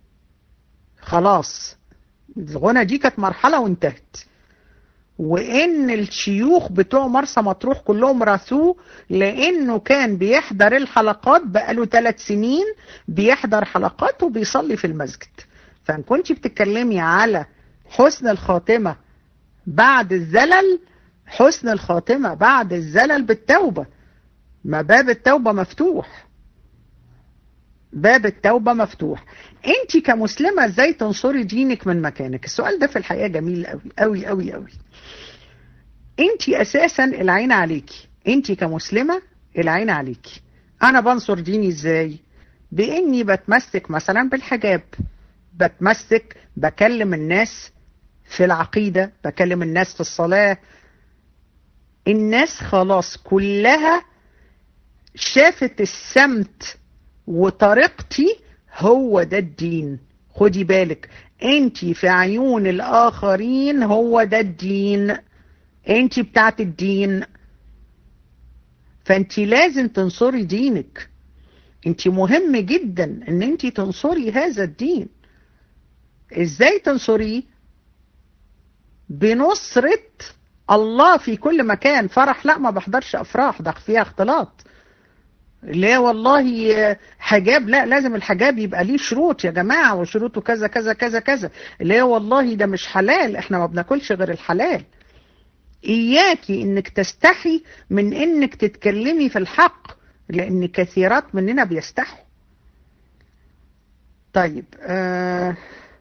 خلاص الغنى دي كانت مرحلة وانتهت. وان الشيوخ بتوع مرسى مطروح كلهم رثوه، لانه كان بيحضر الحلقات بقاله ثلاث سنين بيحضر حلقات وبيصلي في المسجد. فان كنت بتتكلمي على حسن الخاتمة بعد الزلل، حسن الخاتمة بعد الزلل بالتوبة، ما باب التوبة مفتوح، باب التوبة مفتوح. انت كمسلمة ازاي تنصري دينك من مكانك؟ السؤال ده في الحقيقة جميل قوي قوي قوي قوي. انت اساسا العين عليكي، انت كمسلمة العين عليكي. انا بنصر ديني ازاي؟ باني بتمسك مثلا بالحجاب، بتمسك بكلم الناس في العقيدة، بكلم الناس في الصلاة. الناس خلاص كلها شافت السمت وطريقتي هو ده الدين. خدي بالك، انتي في عيون الاخرين هو ده الدين، انتي بتاعت الدين، فانتي لازم تنصري دينك. انتي مهم جدا ان انتي تنصري هذا الدين. ازاي تنصريه؟ بنصرة الله في كل مكان. فرح؟ لا، ما بحضرش افراح، ده فيها اختلاط. لا والله حجاب، لا لازم الحجاب يبقى ليه شروط يا جماعة، وشروطه كذا كذا كذا كذا. لا والله ده مش حلال، احنا ما بناكلش غير الحلال. اياكي انك تستحي من انك تتكلمي في الحق، لان كثيرات مننا بيستحوا. طيب آه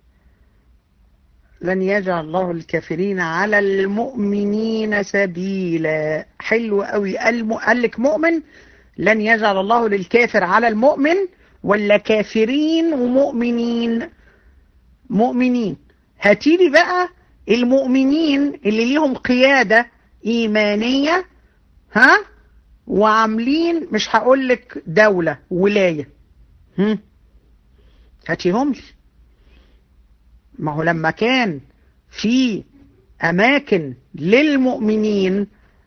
لن يجعل الله الكافرين على المؤمنين سبيلا. حلو قوي. قال لك مؤمن، لن يجعل الله للكافر على المؤمن، ولا كافرين ومؤمنين؟ مؤمنين. هاتيلي بقى المؤمنين اللي ليهم قيادة إيمانية، ها، وعاملين مش هقولك دولة، ولاية. هم؟ هاتيهم لي. ما هو لما كان في أماكن للمؤمنين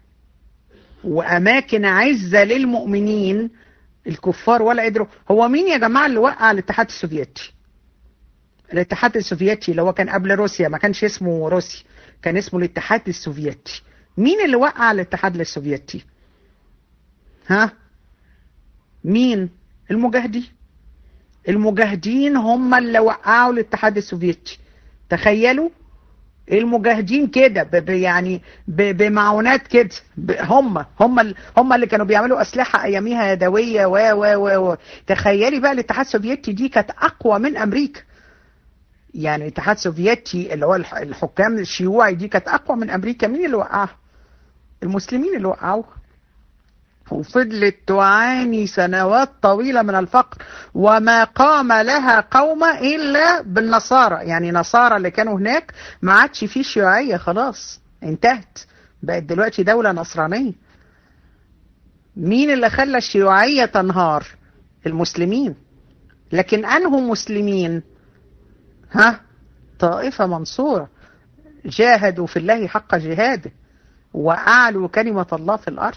وأماكن عزة للمؤمنين، الكفار ولا قدروا. هو مين يا جماعة اللي وقع الاتحاد السوفيتي؟ الاتحاد السوفيتي اللي هو كان قبل روسيا، ما كانش اسمه روسيا، كان اسمه الاتحاد السوفيتي. مين اللي وقع الاتحاد السوفيتي؟ ها؟ مين؟ المجاهدين. المجاهدين هم اللي وقعوا الاتحاد السوفيتي. تخيلوا المجاهدين كده ب يعني ب بمعونات كده، هم هم هم اللي كانوا بيعملوا اسلحه اياميها يدويه و و و تخيلي بقى الاتحاد السوفيتي دي كانت اقوى من امريكا. يعني الاتحاد السوفيتي اللي هو الحكام الشيوعي دي كانت اقوى من امريكا. مين اللي وقعها؟ المسلمين اللي وقعوها. وفضلت تعاني سنوات طويلة من الفقر، وما قام لها قومة إلا بالنصارى. يعني نصارى اللي كانوا هناك، ما عادش فيه شيوعية، خلاص انتهت، بقت دلوقتي دولة نصرانية. مين اللي خلى الشيوعية تنهار؟ المسلمين. لكن أنهم مسلمين؟ ها؟ طائفة منصورة جاهدوا في الله حق جهاده وأعلوا كلمة الله في الأرض.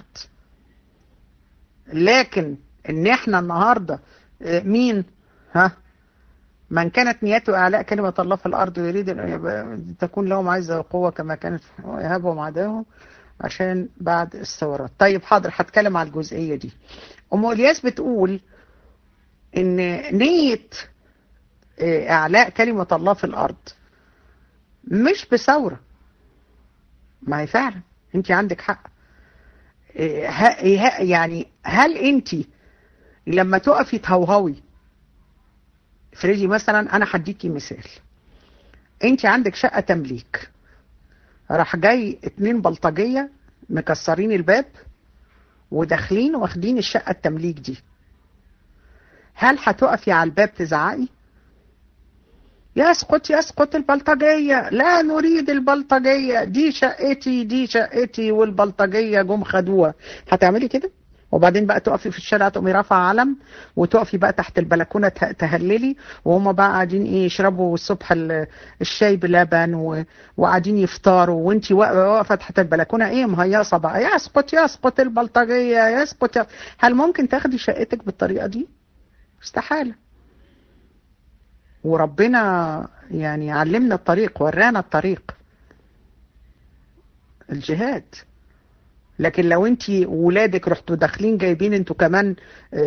لكن ان احنا النهاردة مين؟ ها؟ من كانت نيته اعلاء كلمة الله في الارض ويريد ان تكون لهم عزة وقوة كما كانت يهابهم عداهم عشان بعد الثورات. طيب حاضر، هتكلم على الجزئية دي. ام الياس بتقول ان نية اعلاء كلمة الله في الارض مش بثورة. ما هي فعلا انت عندك حق. يعني هل انت لما تقفي تهوهوي، افرضي مثلا، انا هديكي مثال، انت عندك شقة تمليك، راح جاي اتنين بلطجية مكسرين الباب وداخلين واخدين الشقة التمليك دي، هل هتقفي على الباب تزعقي؟ يسقط يسقط البلطجية، لا نريد البلطجية، دي شقتي دي شقتي والبلطجية جم خدوها. هتعملي كده؟ وبعدين بقى تقفي في الشارع تقومي رافعه علم، وتقفي بقى تحت البلكونه تهللي، وهم بقى قاعدين ايه يشربوا الصبح الشاي بلبن وقاعدين يفطروا، وانتي واقفه تحت البلكونه ايه مهيصه بقى، يسقط يسقط البلطجيه يسقط. هل ممكن تاخدي شقتك بالطريقه دي؟ استحاله. وربنا يعني علمنا الطريق، ورانا الطريق، الجهاد. لكن لو انتي ولادك رحتوا داخلين جايبين انتوا كمان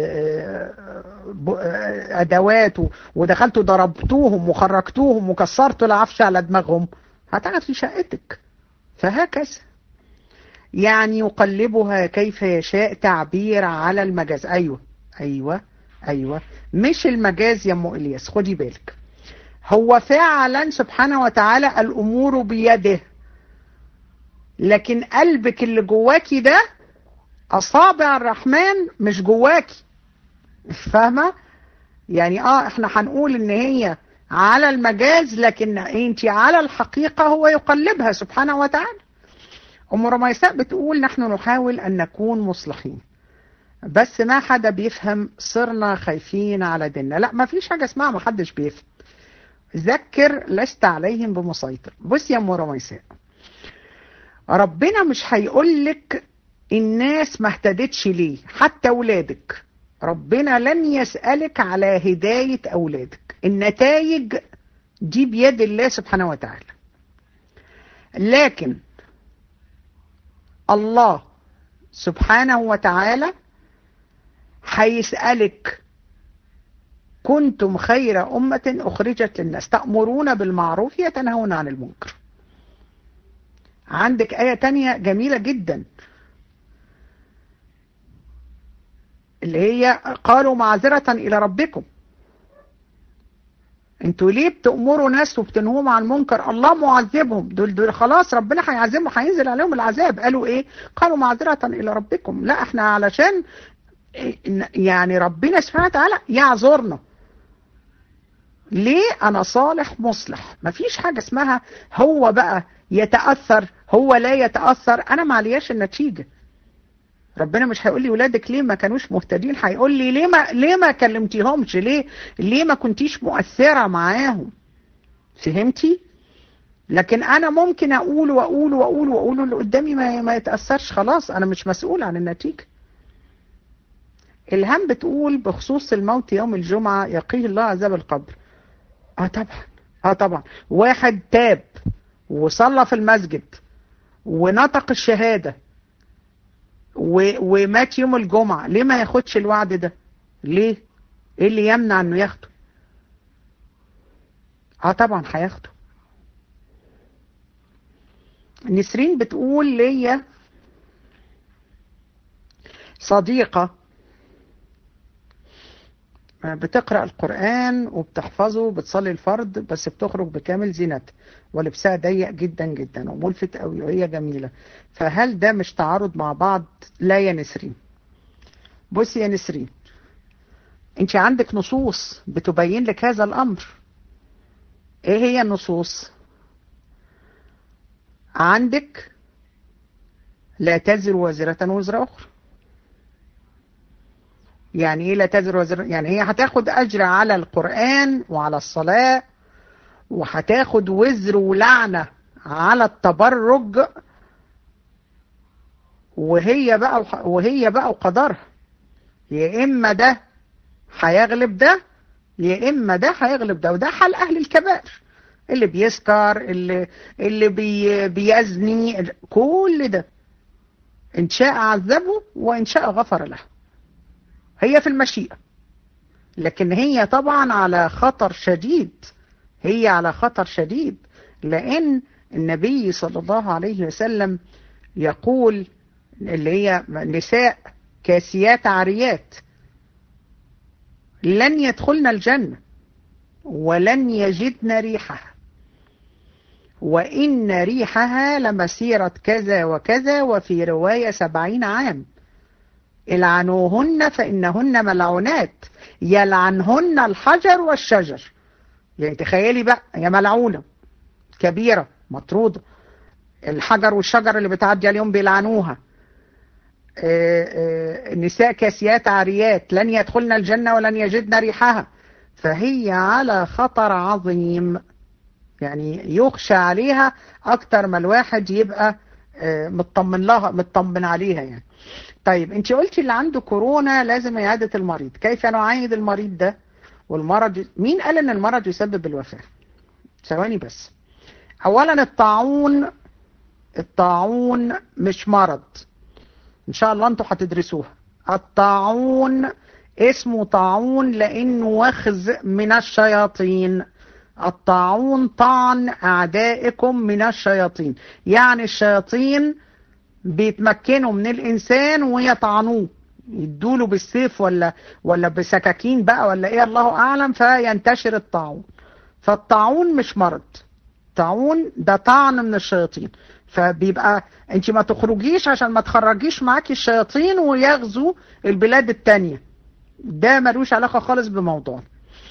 ادوات ودخلتوا ضربتوهم وخرجتوهم وكسرتوا العفش على دماغهم، هتعرفي شقتك. فهكذا يعني يقلبها كيف يشاء، تعبير على المجاز. ايوه ايوه ايوه مش المجاز يا ام الياس، خدي بالك، هو فعلا سبحانه وتعالى الامور بيده، لكن قلبك اللي جواكي ده اصابع الرحمن مش جواكي، فاهمة؟ يعني اه احنا هنقول ان هي على المجاز، لكن انت على الحقيقة هو يقلبها سبحانه وتعالى. ام رميساء بتقول نحن نحاول ان نكون مصلحين، بس ما حدا بيفهم، صرنا خايفين على ديننا. لا، ما فيش حاجة اسمها ما حدش بيفهم. ذكر لست عليهم بمسيطر. بص يا ام رميساء، ربنا مش هيقولك الناس ما اهتدتش ليه، حتى أولادك ربنا لن يسألك على هداية أولادك، النتائج دي بيد الله سبحانه وتعالى. لكن الله سبحانه وتعالى هيسألك كنتم خير أمة أخرجت للناس تأمرون بالمعروف وتنهون عن المنكر. عندك آية تانية جميلة جدا اللي هي قالوا معذرة إلى ربكم، انتوا ليه بتأمروا ناس وبتنهوهم عن المنكر؟ الله معذبهم، دول دول خلاص ربنا هيعذبهم، هينزل عليهم العذاب. قالوا ايه؟ قالوا معذرة إلى ربكم. لا، احنا علشان يعني ربنا سبحانه وتعالى يعذرنا. ليه؟ انا صالح مصلح. مفيش حاجة اسمها هو بقى يتأثر هو لا يتأثر، انا معلياش النتيجة. ربنا مش هيقول لي ولادك ليه ما كانوش مهتدين، هيقول لي ليه ما ليه ما كلمتيهمش، ليه ليه ما كنتيش مؤثرة معاهم. فهمتي؟ لكن انا ممكن اقول واقول واقول واقول اللي قدامي ما, ما يتأثرش، خلاص انا مش مسؤول عن النتيجة. الهام بتقول بخصوص الموت يوم الجمعة يقيه الله عذاب القبر. اه طبعا، اه طبعا. واحد تاب وصلى في المسجد ونطق الشهادة ومات يوم الجمعة، ليه ما ياخدش الوعد ده؟ ليه؟ ايه اللي يمنع انه ياخده؟ اه طبعا هياخده. نسرين بتقول ليا صديقة بتقرأ القرآن وبتحفظه وبتصلي الفرض، بس بتخرج بكامل زينتها ولبسها ضيق جدا جدا وملفت قوي وهي جميلة، فهل ده مش تعارض مع بعض؟ لا يا نسرين. بصي يا نسرين، انت عندك نصوص بتبين لك هذا الامر. ايه هي النصوص؟ عندك لا تزر وازرة وزر اخرى. يعني ايه لا تزر وازرة؟ يعني هي هتاخد اجر على القرآن وعلى الصلاة، وهتاخد وزر ولعنة على التبرج، وهي بقى وهي بقى وقدرها. يا اما ده هيغلب ده، يا اما ده هيغلب ده. وده حال اهل الكبائر، اللي بيسكر، اللي اللي بي بيزني، كل ده ان شاء عذبه وان شاء غفر له. هي في المشيئة، لكن هي طبعا على خطر شديد، هي على خطر شديد، لأن النبي صلى الله عليه وسلم يقول اللي هي نساء كاسيات عاريات لن يدخلن الجنة ولن يجدن ريحها، وإن ريحها لمسيرة كذا وكذا، وفي رواية سبعين عام. العنوهن فإنهن ملعونات يلعنهن الحجر والشجر. يعني تخيلي بقى، يا ملعونة كبيرة مطرودة، الحجر والشجر اللي بتعدي اليوم بيلعنوها. النساء كاسيات عاريات لن يدخلن الجنة ولن يجدن ريحها، فهي على خطر عظيم، يعني يخشى عليها أكتر ما الواحد يبقى مطمن لها مطمن عليها يعني. طيب انت قلتي اللي عنده كورونا لازم يعادة المريض، كيف نعايد المريض ده؟ والمرض مين قال ان المرض يسبب الوفاة؟ ثواني بس. اولا الطاعون الطاعون مش مرض، ان شاء الله انتوا هتدرسوها. الطاعون اسمه طاعون لانه واخذ من الشياطين. الطاعون طعن اعدائكم من الشياطين، يعني الشياطين بيتمكنوا من الانسان ويطعنوه، يدوله بالسيف ولا ولا بسكاكين بقى ولا ايه الله اعلم، فينتشر الطاعون. فالطاعون مش مرض. الطاعون ده طعن من الشياطين، فبيبقى انت ما تخرجيش عشان ما تخرجيش معاكي الشياطين ويغزوا البلاد التانية. ده ملوش علاقة خالص بموضوع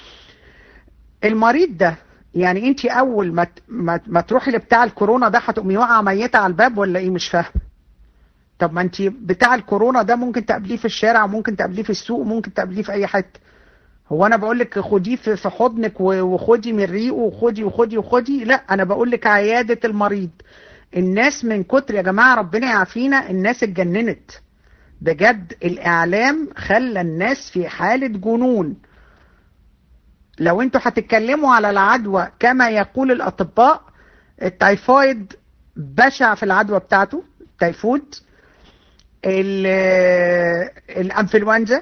المريض ده. يعني انت اول ما ما, ما تروحي لبتاع الكورونا ده هتقومي واقعه ميته على الباب ولا ايه؟ مش فاهم. طب ما انت بتاع الكورونا ده ممكن تقابليه في الشارع، ممكن تقابليه في السوق، ممكن تقابليه في اي حته. هو انا بقول لك خديه في حضنك وخدي من ريقه وخدي وخدي وخدي؟ لا، انا بقول لك عياده المريض. الناس من كتر يا جماعه ربنا يعافينا الناس اتجننت بجد. الاعلام خلى الناس في حاله جنون. لو انتوا هتتكلموا على العدوى كما يقول الاطباء، التايفويد بشع في العدوى بتاعته، التايفود، الانفلونزا،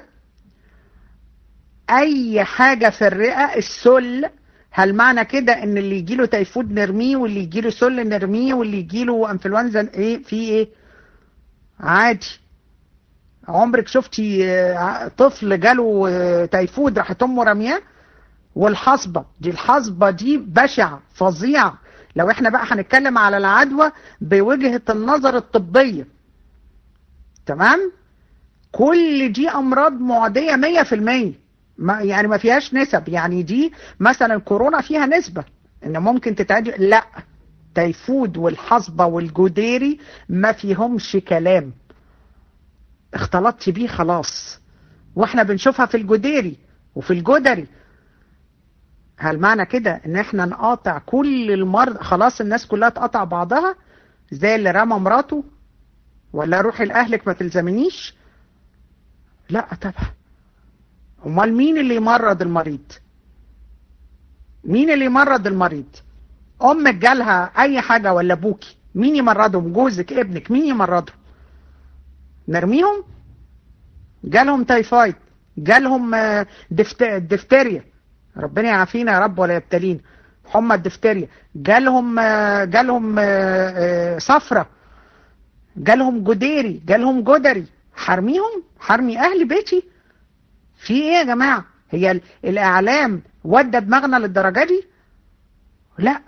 اي حاجة في الرئة، السل. هل معنى كده ان اللي يجيله تايفود نرميه واللي يجيله سل نرميه واللي يجيله انفلونزا ايه في ايه؟ عادي. عمرك شفتي طفل جاله تايفود راحت امه رمياه؟ والحصبة دي، الحصبة دي بشع فظيع. لو احنا بقى هنتكلم على العدوى بوجهة النظر الطبية، تمام؟ كل دي امراض معدية مية في المية، ما يعني ما فيهاش نسب. يعني دي مثلا الكورونا فيها نسبة ان ممكن تتعدي، لا. تيفود والحصبة والجديري ما فيهمش كلام، اختلطت بيه خلاص. واحنا بنشوفها في الجديري وفي الجدري. هل معنى كده ان احنا نقاطع كل المرضى؟ خلاص الناس كلها تقاطع بعضها زي اللي رمى مراته؟ ولا روحي لأهلك ما تلزمنيش؟ لا طبعا. امال مين اللي يمرض المريض؟ مين اللي يمرض المريض؟ امك جالها اي حاجة ولا ابوكي؟ مين يمرضهم؟ جوزك، ابنك، مين يمرضهم؟ نرميهم؟ جالهم تايفايد، جالهم دفتيريا، ربنا يعافينا يا رب ولا يبتلينا، حمى الدفتيريا، جالهم جالهم صفرة، جالهم جديري، جالهم جدري، حرميهم؟ حرمي اهل بيتي؟ في ايه يا جماعة؟ هي الاعلام ودى دماغنا للدرجة دي؟ لا.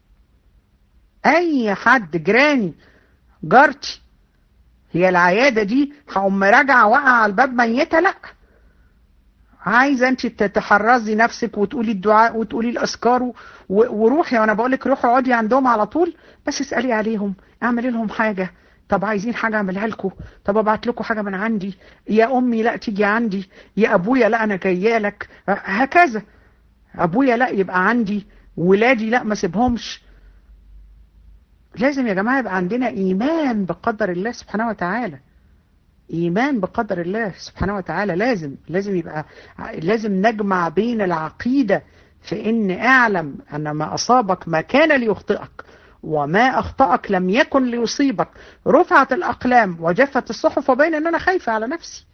اي حد، جيراني، جارتي، هي العيادة دي هقوم راجعة واقعة على الباب ميتة؟ لا. عايزة انت تتحرزي نفسك وتقولي الدعاء وتقولي الاذكار وروحي. وانا بقولك روحي اقعدي عندهم على طول، بس اسألي عليهم، اعملي لهم حاجة. طب عايزين حاجة اعملها لكم؟ طب ابعت لكم حاجة من عندي؟ يا امي لا تيجي عندي، يا ابويا لا انا جايه لك، هكذا. ابويا لا يبقى عندي، ولادي لا ما سيبهمش. لازم يا جماعة يبقى عندنا ايمان بقدر الله سبحانه وتعالى. ايمان بقدر الله سبحانه وتعالى لازم لازم يبقى لازم نجمع بين العقيدة في ان اعلم ان ما اصابك ما كان ليخطئك وما اخطأك لم يكن ليصيبك، رفعت الاقلام وجفت الصحف، وبين ان انا خايفة على نفسي.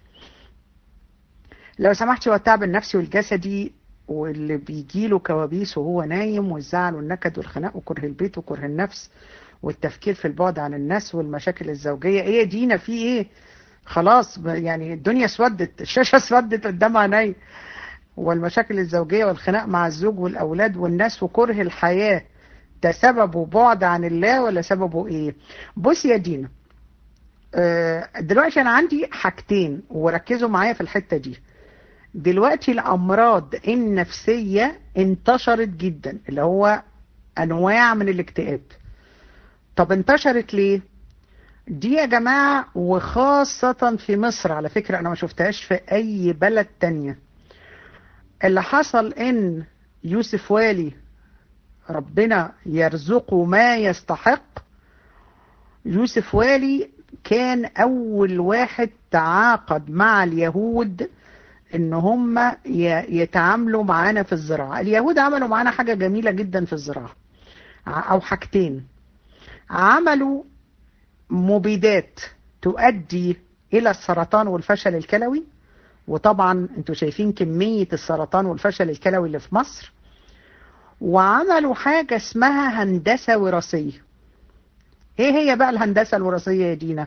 لو سمحتي، والتعب النفسي والجسدي واللي بيجيله كوابيس وهو نايم، والزعل والنكد والخناق وكره البيت وكره النفس والتفكير في البعد عن الناس والمشاكل الزوجية. ايه دينا في ايه؟ خلاص يعني الدنيا اسودت، الشاشة اسودت قدام عيني. والمشاكل الزوجية والخناق مع الزوج والأولاد والناس وكره الحياة، ده سببه بعد عن الله ولا سببه ايه؟ بص يا دينا، دلوقتي انا عندي حاجتين وركزوا معايا في الحتة دي. دلوقتي الأمراض النفسية انتشرت جدا، اللي هو أنواع من الاكتئاب. طب انتشرت ليه؟ دي يا جماعة وخاصة في مصر، على فكرة أنا ما شفتهاش في أي بلد تانية. اللي حصل إن يوسف والي ربنا يرزقه ما يستحق. يوسف والي كان أول واحد تعاقد مع اليهود إن هم يتعاملوا معانا في الزراعة. اليهود عملوا معانا حاجة جميلة جدا في الزراعة، أو حاجتين. عملوا مبيدات تؤدي إلى السرطان والفشل الكلوي، وطبعا انتوا شايفين كمية السرطان والفشل الكلوي اللي في مصر. وعملوا حاجة اسمها هندسة وراثية. ايه هي بقى الهندسة الوراثية يا دينا؟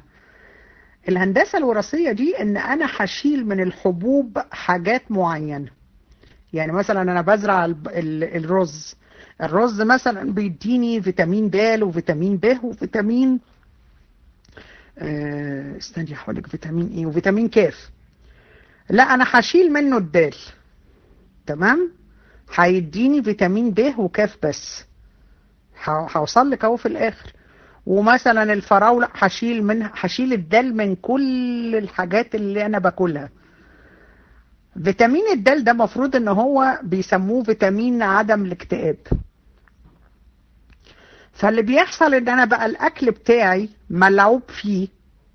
الهندسة الوراثية دي ان انا هشيل من الحبوب حاجات معينة. يعني مثلا انا بزرع ال- ال- الرز، الرز مثلا بيديني فيتامين د وفيتامين ب وفيتامين آه، استني هقول لك فيتامين ايه وفيتامين كاف. لا انا هشيل منه الدال، تمام، هيديني فيتامين ب وكاف بس. ه- هوصل لك اهو في الاخر. ومثلا الفراولة هشيل منها، هشيل الدال من كل الحاجات اللي انا باكلها. فيتامين الدال ده مفروض ان هو بيسموه فيتامين عدم الاكتئاب. فاللي بيحصل ان انا بقى الاكل بتاعي ملعوب فيه.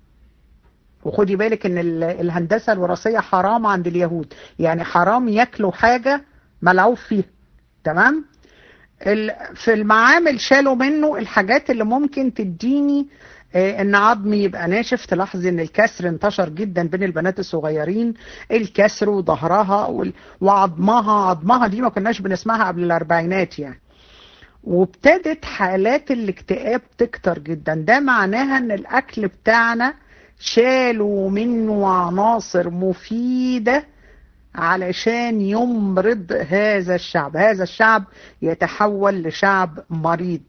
وخدي بالك ان ال- الهندسة الوراثية حرام عند اليهود، يعني حرام ياكلوا حاجة ملعوب فيها، تمام. ال- في المعامل شالوا منه الحاجات اللي ممكن تديني آه، ان عظمي يبقى ناشف. تلاحظي ان الكسر انتشر جدا بين البنات الصغيرين، الكسر وظهرها وال- وعظمها، عظمها دي ما كناش بنسمعها قبل الاربعينات يعني. وابتدت حالات الاكتئاب تكتر جدا. ده معناها ان الاكل بتاعنا شالوا منه عناصر مفيدة علشان يمرض هذا الشعب. هذا الشعب يتحول لشعب مريض.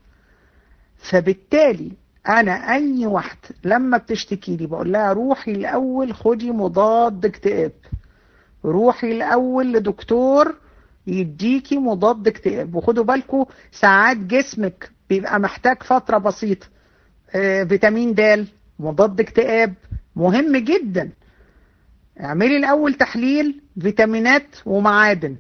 فبالتالي انا اي واحد لما بتشتكي لي بقول لها روحي الاول خدي مضاد اكتئاب، روحي الاول لدكتور يديكي مضاد اكتئاب. وخدوا بالكم ساعات جسمك بيبقى محتاج فترة بسيطة آه، فيتامين د، مضاد اكتئاب مهم جدا. اعملي الاول تحليل فيتامينات ومعادن،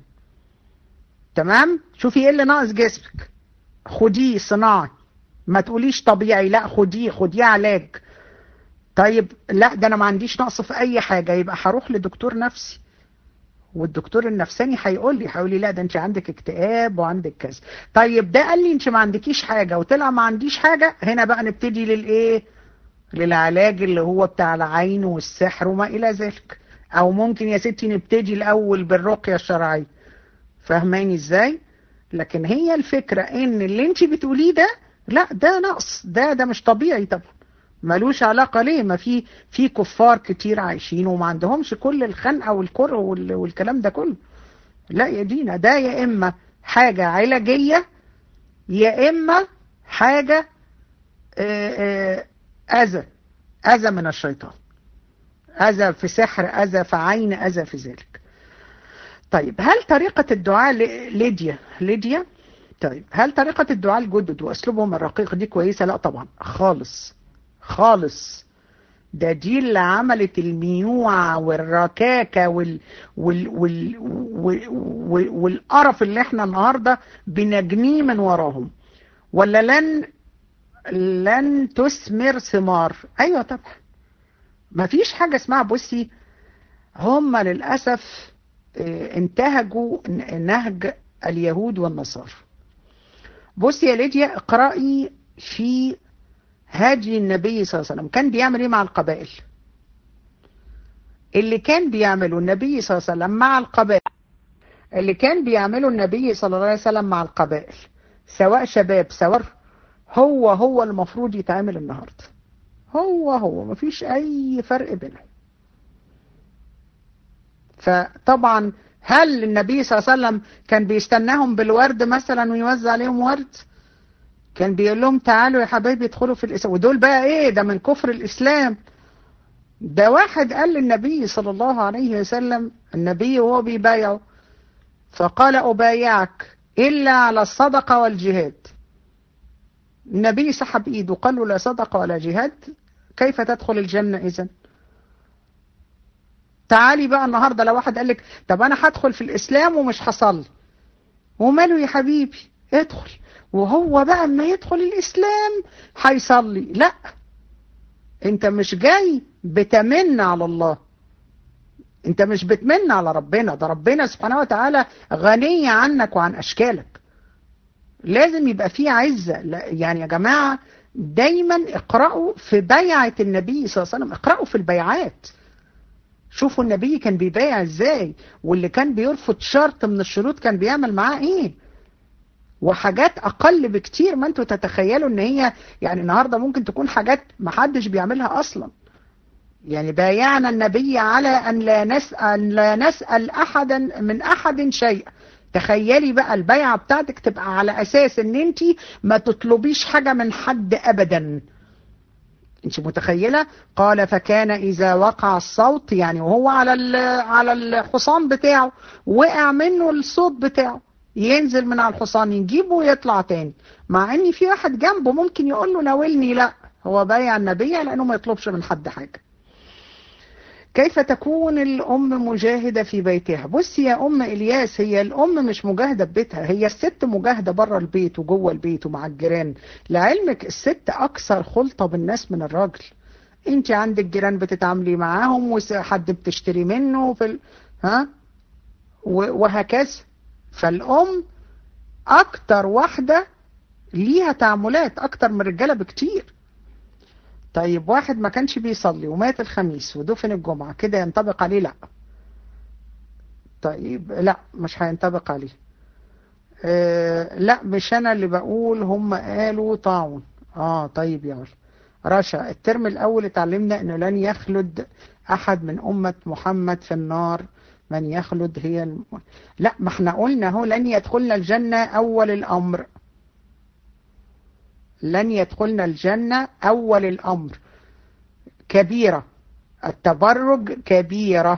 تمام، شوفي ايه اللي ناقص جسمك، خديه صناعي، ما تقوليش طبيعي، لا خديه خديه علاج. طيب لا ده انا ما عنديش نقص في اي حاجة، يبقى هروح لدكتور نفسي. والدكتور النفساني هيقول لي هيقول لي لا ده انت عندك اكتئاب وعندك كذا. طيب ده قال لي انت ما عندكيش حاجة وطلع ما عنديش حاجة، هنا بقى نبتدي للايه، للعلاج اللي هو بتاع العين والسحر وما الى ذلك. او ممكن يا ستي نبتدي الاول بالرقية الشرعية. فاهماني ازاي؟ لكن هي الفكرة ان اللي انت بتقوليه ده لا ده نقص، ده ده مش طبيعي طبعا، ملوش علاقة. ليه؟ ما في في كفار كتير عايشين وما عندهمش كل الخنقة والكره وال- والكلام ده كله. لا يا دينا، ده يا اما حاجة علاجية يا اما حاجة آه، آه، اذى، اذى من الشيطان، اذى في سحر، اذى في عين، اذى في ذلك. طيب هل طريقة الدعاء ل- ليديا ليديا طيب هل طريقة الدعاء الجدد واسلوبهم الرقيق دي كويسة؟ لا طبعا خالص خالص. ده دي اللي عملت الميوعة والركاكة وال... وال... وال... وال... وال... والقرف اللي احنا النهاردة بنجنيه من وراهم. ولا لن لن تثمر ثمار. ايوه طبعا، ما فيش حاجة اسمها، بصي هم للأسف اه، انتهجوا نهج اليهود والنصارى. بصي يا ليديا اقرأي في هدي النبي صلى الله عليه وسلم، كان بيعمل ايه مع القبائل. اللي كان بيعمله النبي صلى الله عليه وسلم مع القبائل، اللي كان بيعمله النبي صلى الله عليه وسلم مع القبائل سواء شباب سواء، هو هو المفروض يتعامل النهاردة، هو هو مفيش اي فرق بينهم. فطبعا هل النبي صلى الله عليه وسلم كان بيستناهم بالورد مثلا ويوزع عليهم ورد؟ كان بيقول لهم تعالوا يا حبايبي ادخلوا في الاسلام. ودول بقى ايه، ده من كفر الاسلام. ده واحد قال للنبي صلى الله عليه وسلم، النبي وهو بيبايعه، فقال أبايعك إلا على الصدقة والجهاد. النبي سحب إيده قال له لا صدقة ولا جهاد، كيف تدخل الجنة إذن؟ تعالي بقى النهاردة لو واحد قال لك طب أنا هدخل في الإسلام ومش هصلي، وماله يا حبيبي ادخل، وهو بقى اما يدخل الإسلام هيصلي. لا، انت مش جاي بتمن على الله، انت مش بتمن على ربنا، ده ربنا سبحانه وتعالى غني عنك وعن اشكالك. لازم يبقى فيه عزة. لا يعني يا جماعة دايما اقرأوا في بيعة النبي صلى الله عليه وسلم، اقرأوا في البيعات، شوفوا النبي كان بيبايع ازاي، واللي كان بيرفض شرط من الشروط كان بيعمل معاه ايه. وحاجات اقل بكتير ما انتوا تتخيلوا ان هي يعني النهاردة ممكن تكون حاجات محدش بيعملها اصلا. يعني بايعنا النبي على أن لا نسأل, لا نسأل أحدا من أحد شيء. تخيلي بقى البيعة بتاعتك تبقى على أساس أن انت ما تطلبيش حاجة من حد أبدا. انت متخيلة؟ قال فكان إذا وقع الصوت، يعني وهو على على الحصان بتاعه وقع منه الصوت بتاعه، ينزل من على الحصان يجيبه ويطلع تاني، مع ان في واحد جنبه ممكن يقول له ناولني، لا، هو بايع النبي لأنه ما يطلبش من حد حاجة. كيف تكون الأم مجاهدة في بيتها؟ بصي يا أم إلياس، هي الأم مش مجاهدة في بيتها، هي الست مجاهدة بره البيت وجوه البيت ومع الجيران. لعلمك الست أكثر خلطة بالناس من الراجل. انت عندك جيران بتتعاملي معاهم وحد بتشتري منه في ال... ها وهكذا. فالأم أكتر واحدة ليها تعاملات أكتر من الرجالة بكتير. طيب واحد ما كانش بيصلي ومات الخميس ودفن الجمعة، كده ينطبق عليه؟ لا. طيب لا، مش هينطبق عليه. اه لا، مش انا اللي بقول، هم قالوا طاعون. اه طيب يا رشا، الترم الاول اتعلمنا انه لن يخلد احد من امة محمد في النار، من يخلد هي الم... لا، ما احنا قلنا هو لن يدخلنا الجنة اول الامر، لن يدخلنا الجنة اول الامر. كبيرة التبرج، كبيرة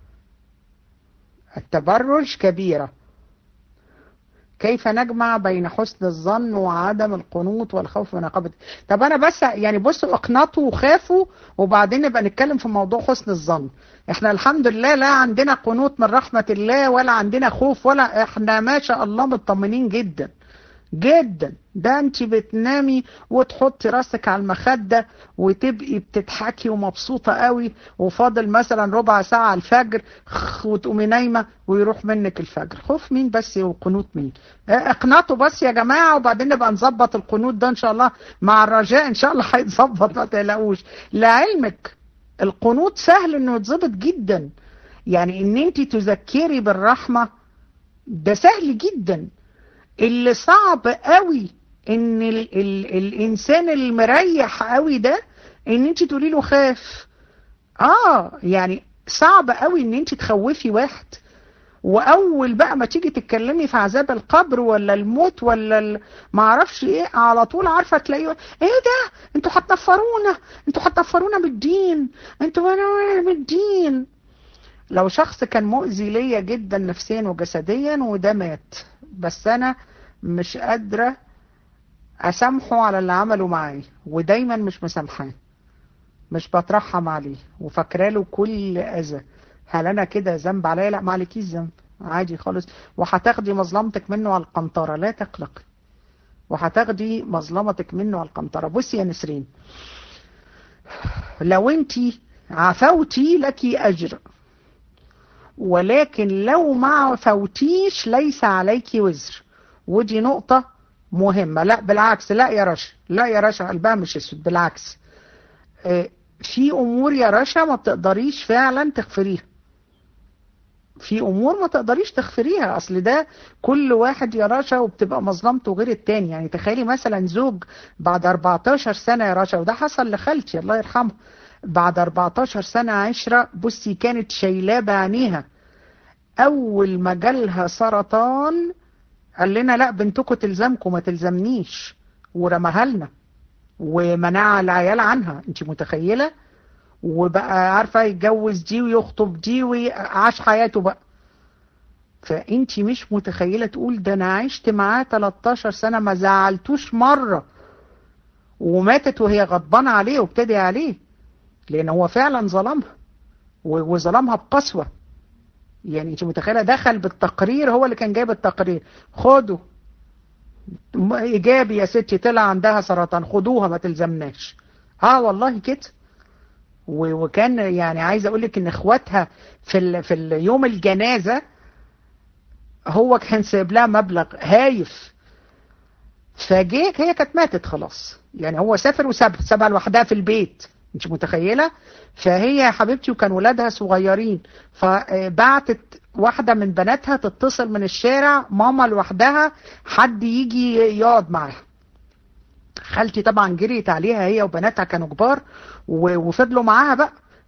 التبرج كبيرة. كيف نجمع بين حسن الظن وعدم القنوط والخوف من عقابة؟ طب انا بس يعني بصوا، اقنطوا وخافوا وبعدين نبقى نتكلم في موضوع حسن الظن. احنا الحمد لله لا عندنا قنوط من رحمة الله ولا عندنا خوف، ولا احنا ما شاء الله مطمنين جدا جدا. ده انت بتنامي وتحطي راسك على المخدة وتبقي بتضحكي ومبسوطة قوي، وفاضل مثلا ربع ساعة الفجر وتقومي نايمة ويروح منك الفجر. خوف مين بس وقنوط مين؟ اقنطوا بس يا جماعة، وبعدين نبقى نظبط القنوط ده ان شاء الله مع الرجاء، ان شاء الله هيتظبط ما تقلقوش. لعلمك القنوط سهل انه يتظبط جدا، يعني ان انت تذكري بالرحمة ده سهل جدا. اللي صعب قوي ان ال ال الانسان المريح قوي ده ان انت تقولي له خاف. اه يعني صعب قوي ان انت تخوفي واحد، واول بقى ما تيجي تتكلمي في عذاب القبر ولا الموت ولا ما اعرفش ايه، على طول عارفه تلاقيه ايه ده، انتوا هتنفرونا، انتوا هتنفرونا بالدين، انتوا من الدين. لو شخص كان مؤذي ليا جدا نفسيا وجسديا وده مات، بس انا مش قادرة اسامحه على اللي عمله معايا، ودايما مش مسامحاه، مش بترحم عليه وفاكره له كل اذى، هل انا كده ذنب عليا؟ لا، ما عليكيش ذنب، عادي خالص، وهتاخدي مظلمتك منه على القنطرة، لا تقلقي، وهتاخدي مظلمتك منه على القنطرة. بصي يا نسرين، لو انتي عفوتي لك اجر، ولكن لو ما عفوتيش ليس عليك وزر، ودي نقطة مهمة. لا بالعكس، لا يا رشا، لا يا رشا، قلبها مش اسود، بالعكس. اه في امور يا رشا ما بتقدريش فعلا تغفريها، في امور ما تقدريش تغفريها، اصل ده كل واحد يا رشا وبتبقى مظلمته غير التاني. يعني تخيلي مثلا زوج بعد أربعتاشر سنة يا رشا، وده حصل لخالتي الله يرحمها، بعد أربعتاشر سنة عشرة، بصي كانت شايلاه بعينيها، اول ما جالها سرطان قال لنا لا بنتكم تلزمكم ما تلزمنيش، ورماها لنا ومنع العيال عنها، انت متخيلة؟ وبقى عارفة يتجوز دي ويخطب دي وعاش حياته بقى. فانت مش متخيلة، تقول ده انا عشت معاه تلتاشر سنة ما زعلتوش مرة، وماتت وهي غضبانة عليه وابتدي عليه، لان هو فعلا ظلمها وظلمها بقسوة. يعني انت متخيلة، دخل بالتقرير، هو اللي كان جايب التقرير، خدوا ايجابي يا ستي طلع عندها سرطان، خدوها ما تلزمناش. اه والله كده. وكان يعني عايز اقول لك ان اخواتها في ال... في اليوم الجنازة هو كان سايب لها مبلغ هايف، فجيت هي كانت ماتت خلاص، يعني هو سافر وسابها سابها لوحدها في البيت، انت متخيلة؟ فهي يا حبيبتي وكان ولادها صغيرين، فبعتت واحدة من بناتها تتصل من الشارع، ماما لوحدها حد يجي يقعد معاها. خالتي طبعا جريت عليها، هي وبناتها كانوا كبار وفضلوا معاها بقى،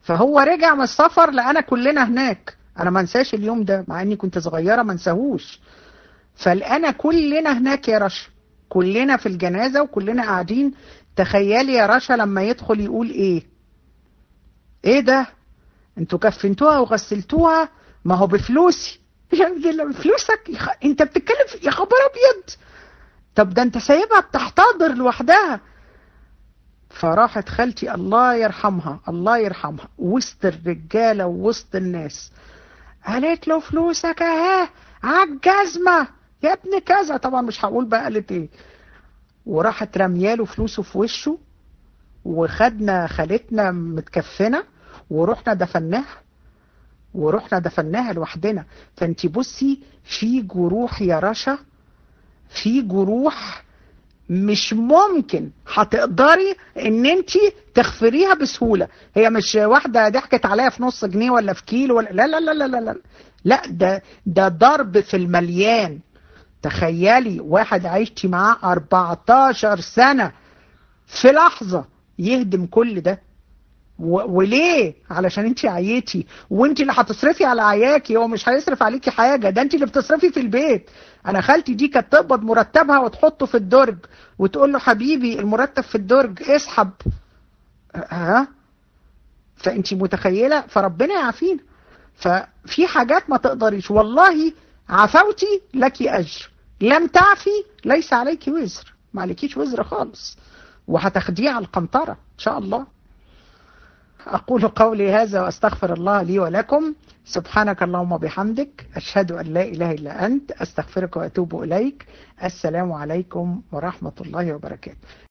فهو رجع من السفر لقانا كلنا هناك. انا ما انساش اليوم ده مع اني كنت صغيرة، ما انساهوش. فلقانا كلنا هناك يا رشا، كلنا في الجنازة وكلنا قاعدين. تخيلي يا رشا لما يدخل يقول ايه؟ ايه ده؟ انتوا كفنتوها وغسلتوها؟ ما هو بفلوسي. يا ابني بفلوسك؟ يخ... انت بتتكلم في... يا خبر ابيض، طب ده انت سايبها بتحتضر لوحدها. فراحت خالتي الله يرحمها الله يرحمها وسط الرجالة ووسط الناس، قالت له فلوسك اهي عالجزمة يا ابن كذا، طبعا مش هقول بقى قالت ايه. وراحت رمياله فلوسه في وشه، وخدنا خالتنا متكفنة ورحنا دفناها ورحنا دفناها لوحدنا. فانتي بصي، في جروح يا رشا، في جروح مش ممكن هتقدري ان انتي تغفريها بسهولة. هي مش واحدة ضحكت عليها في نص جنيه ولا في كيلو ولا لا لا لا لا لا لا لا، ده ده ضرب في المليان. تخيلي واحد عشتي معاه أربعتاشر سنة في لحظة يهدم كل ده. وليه؟ علشان انت عيتي، وانت اللي هتصرفي على عياكي، هو مش هيصرف عليكي حاجة، ده انت اللي بتصرفي في البيت. انا خالتي دي كانت تقبض مرتبها وتحطه في الدرج وتقول له حبيبي المرتب في الدرج اسحب. ها؟ فانت متخيلة؟ فربنا يعافينا. ففي حاجات ما تقدريش، والله عفوتي لك اجر، لم تعفي ليس عليك وزر، ما عليكيش وزر خالص، وهتاخديه على القنطرة ان شاء الله. أقول قولي هذا وأستغفر الله لي ولكم. سبحانك اللهم وبحمدك، أشهد أن لا إله إلا أنت، أستغفرك وأتوب إليك. السلام عليكم ورحمة الله وبركاته.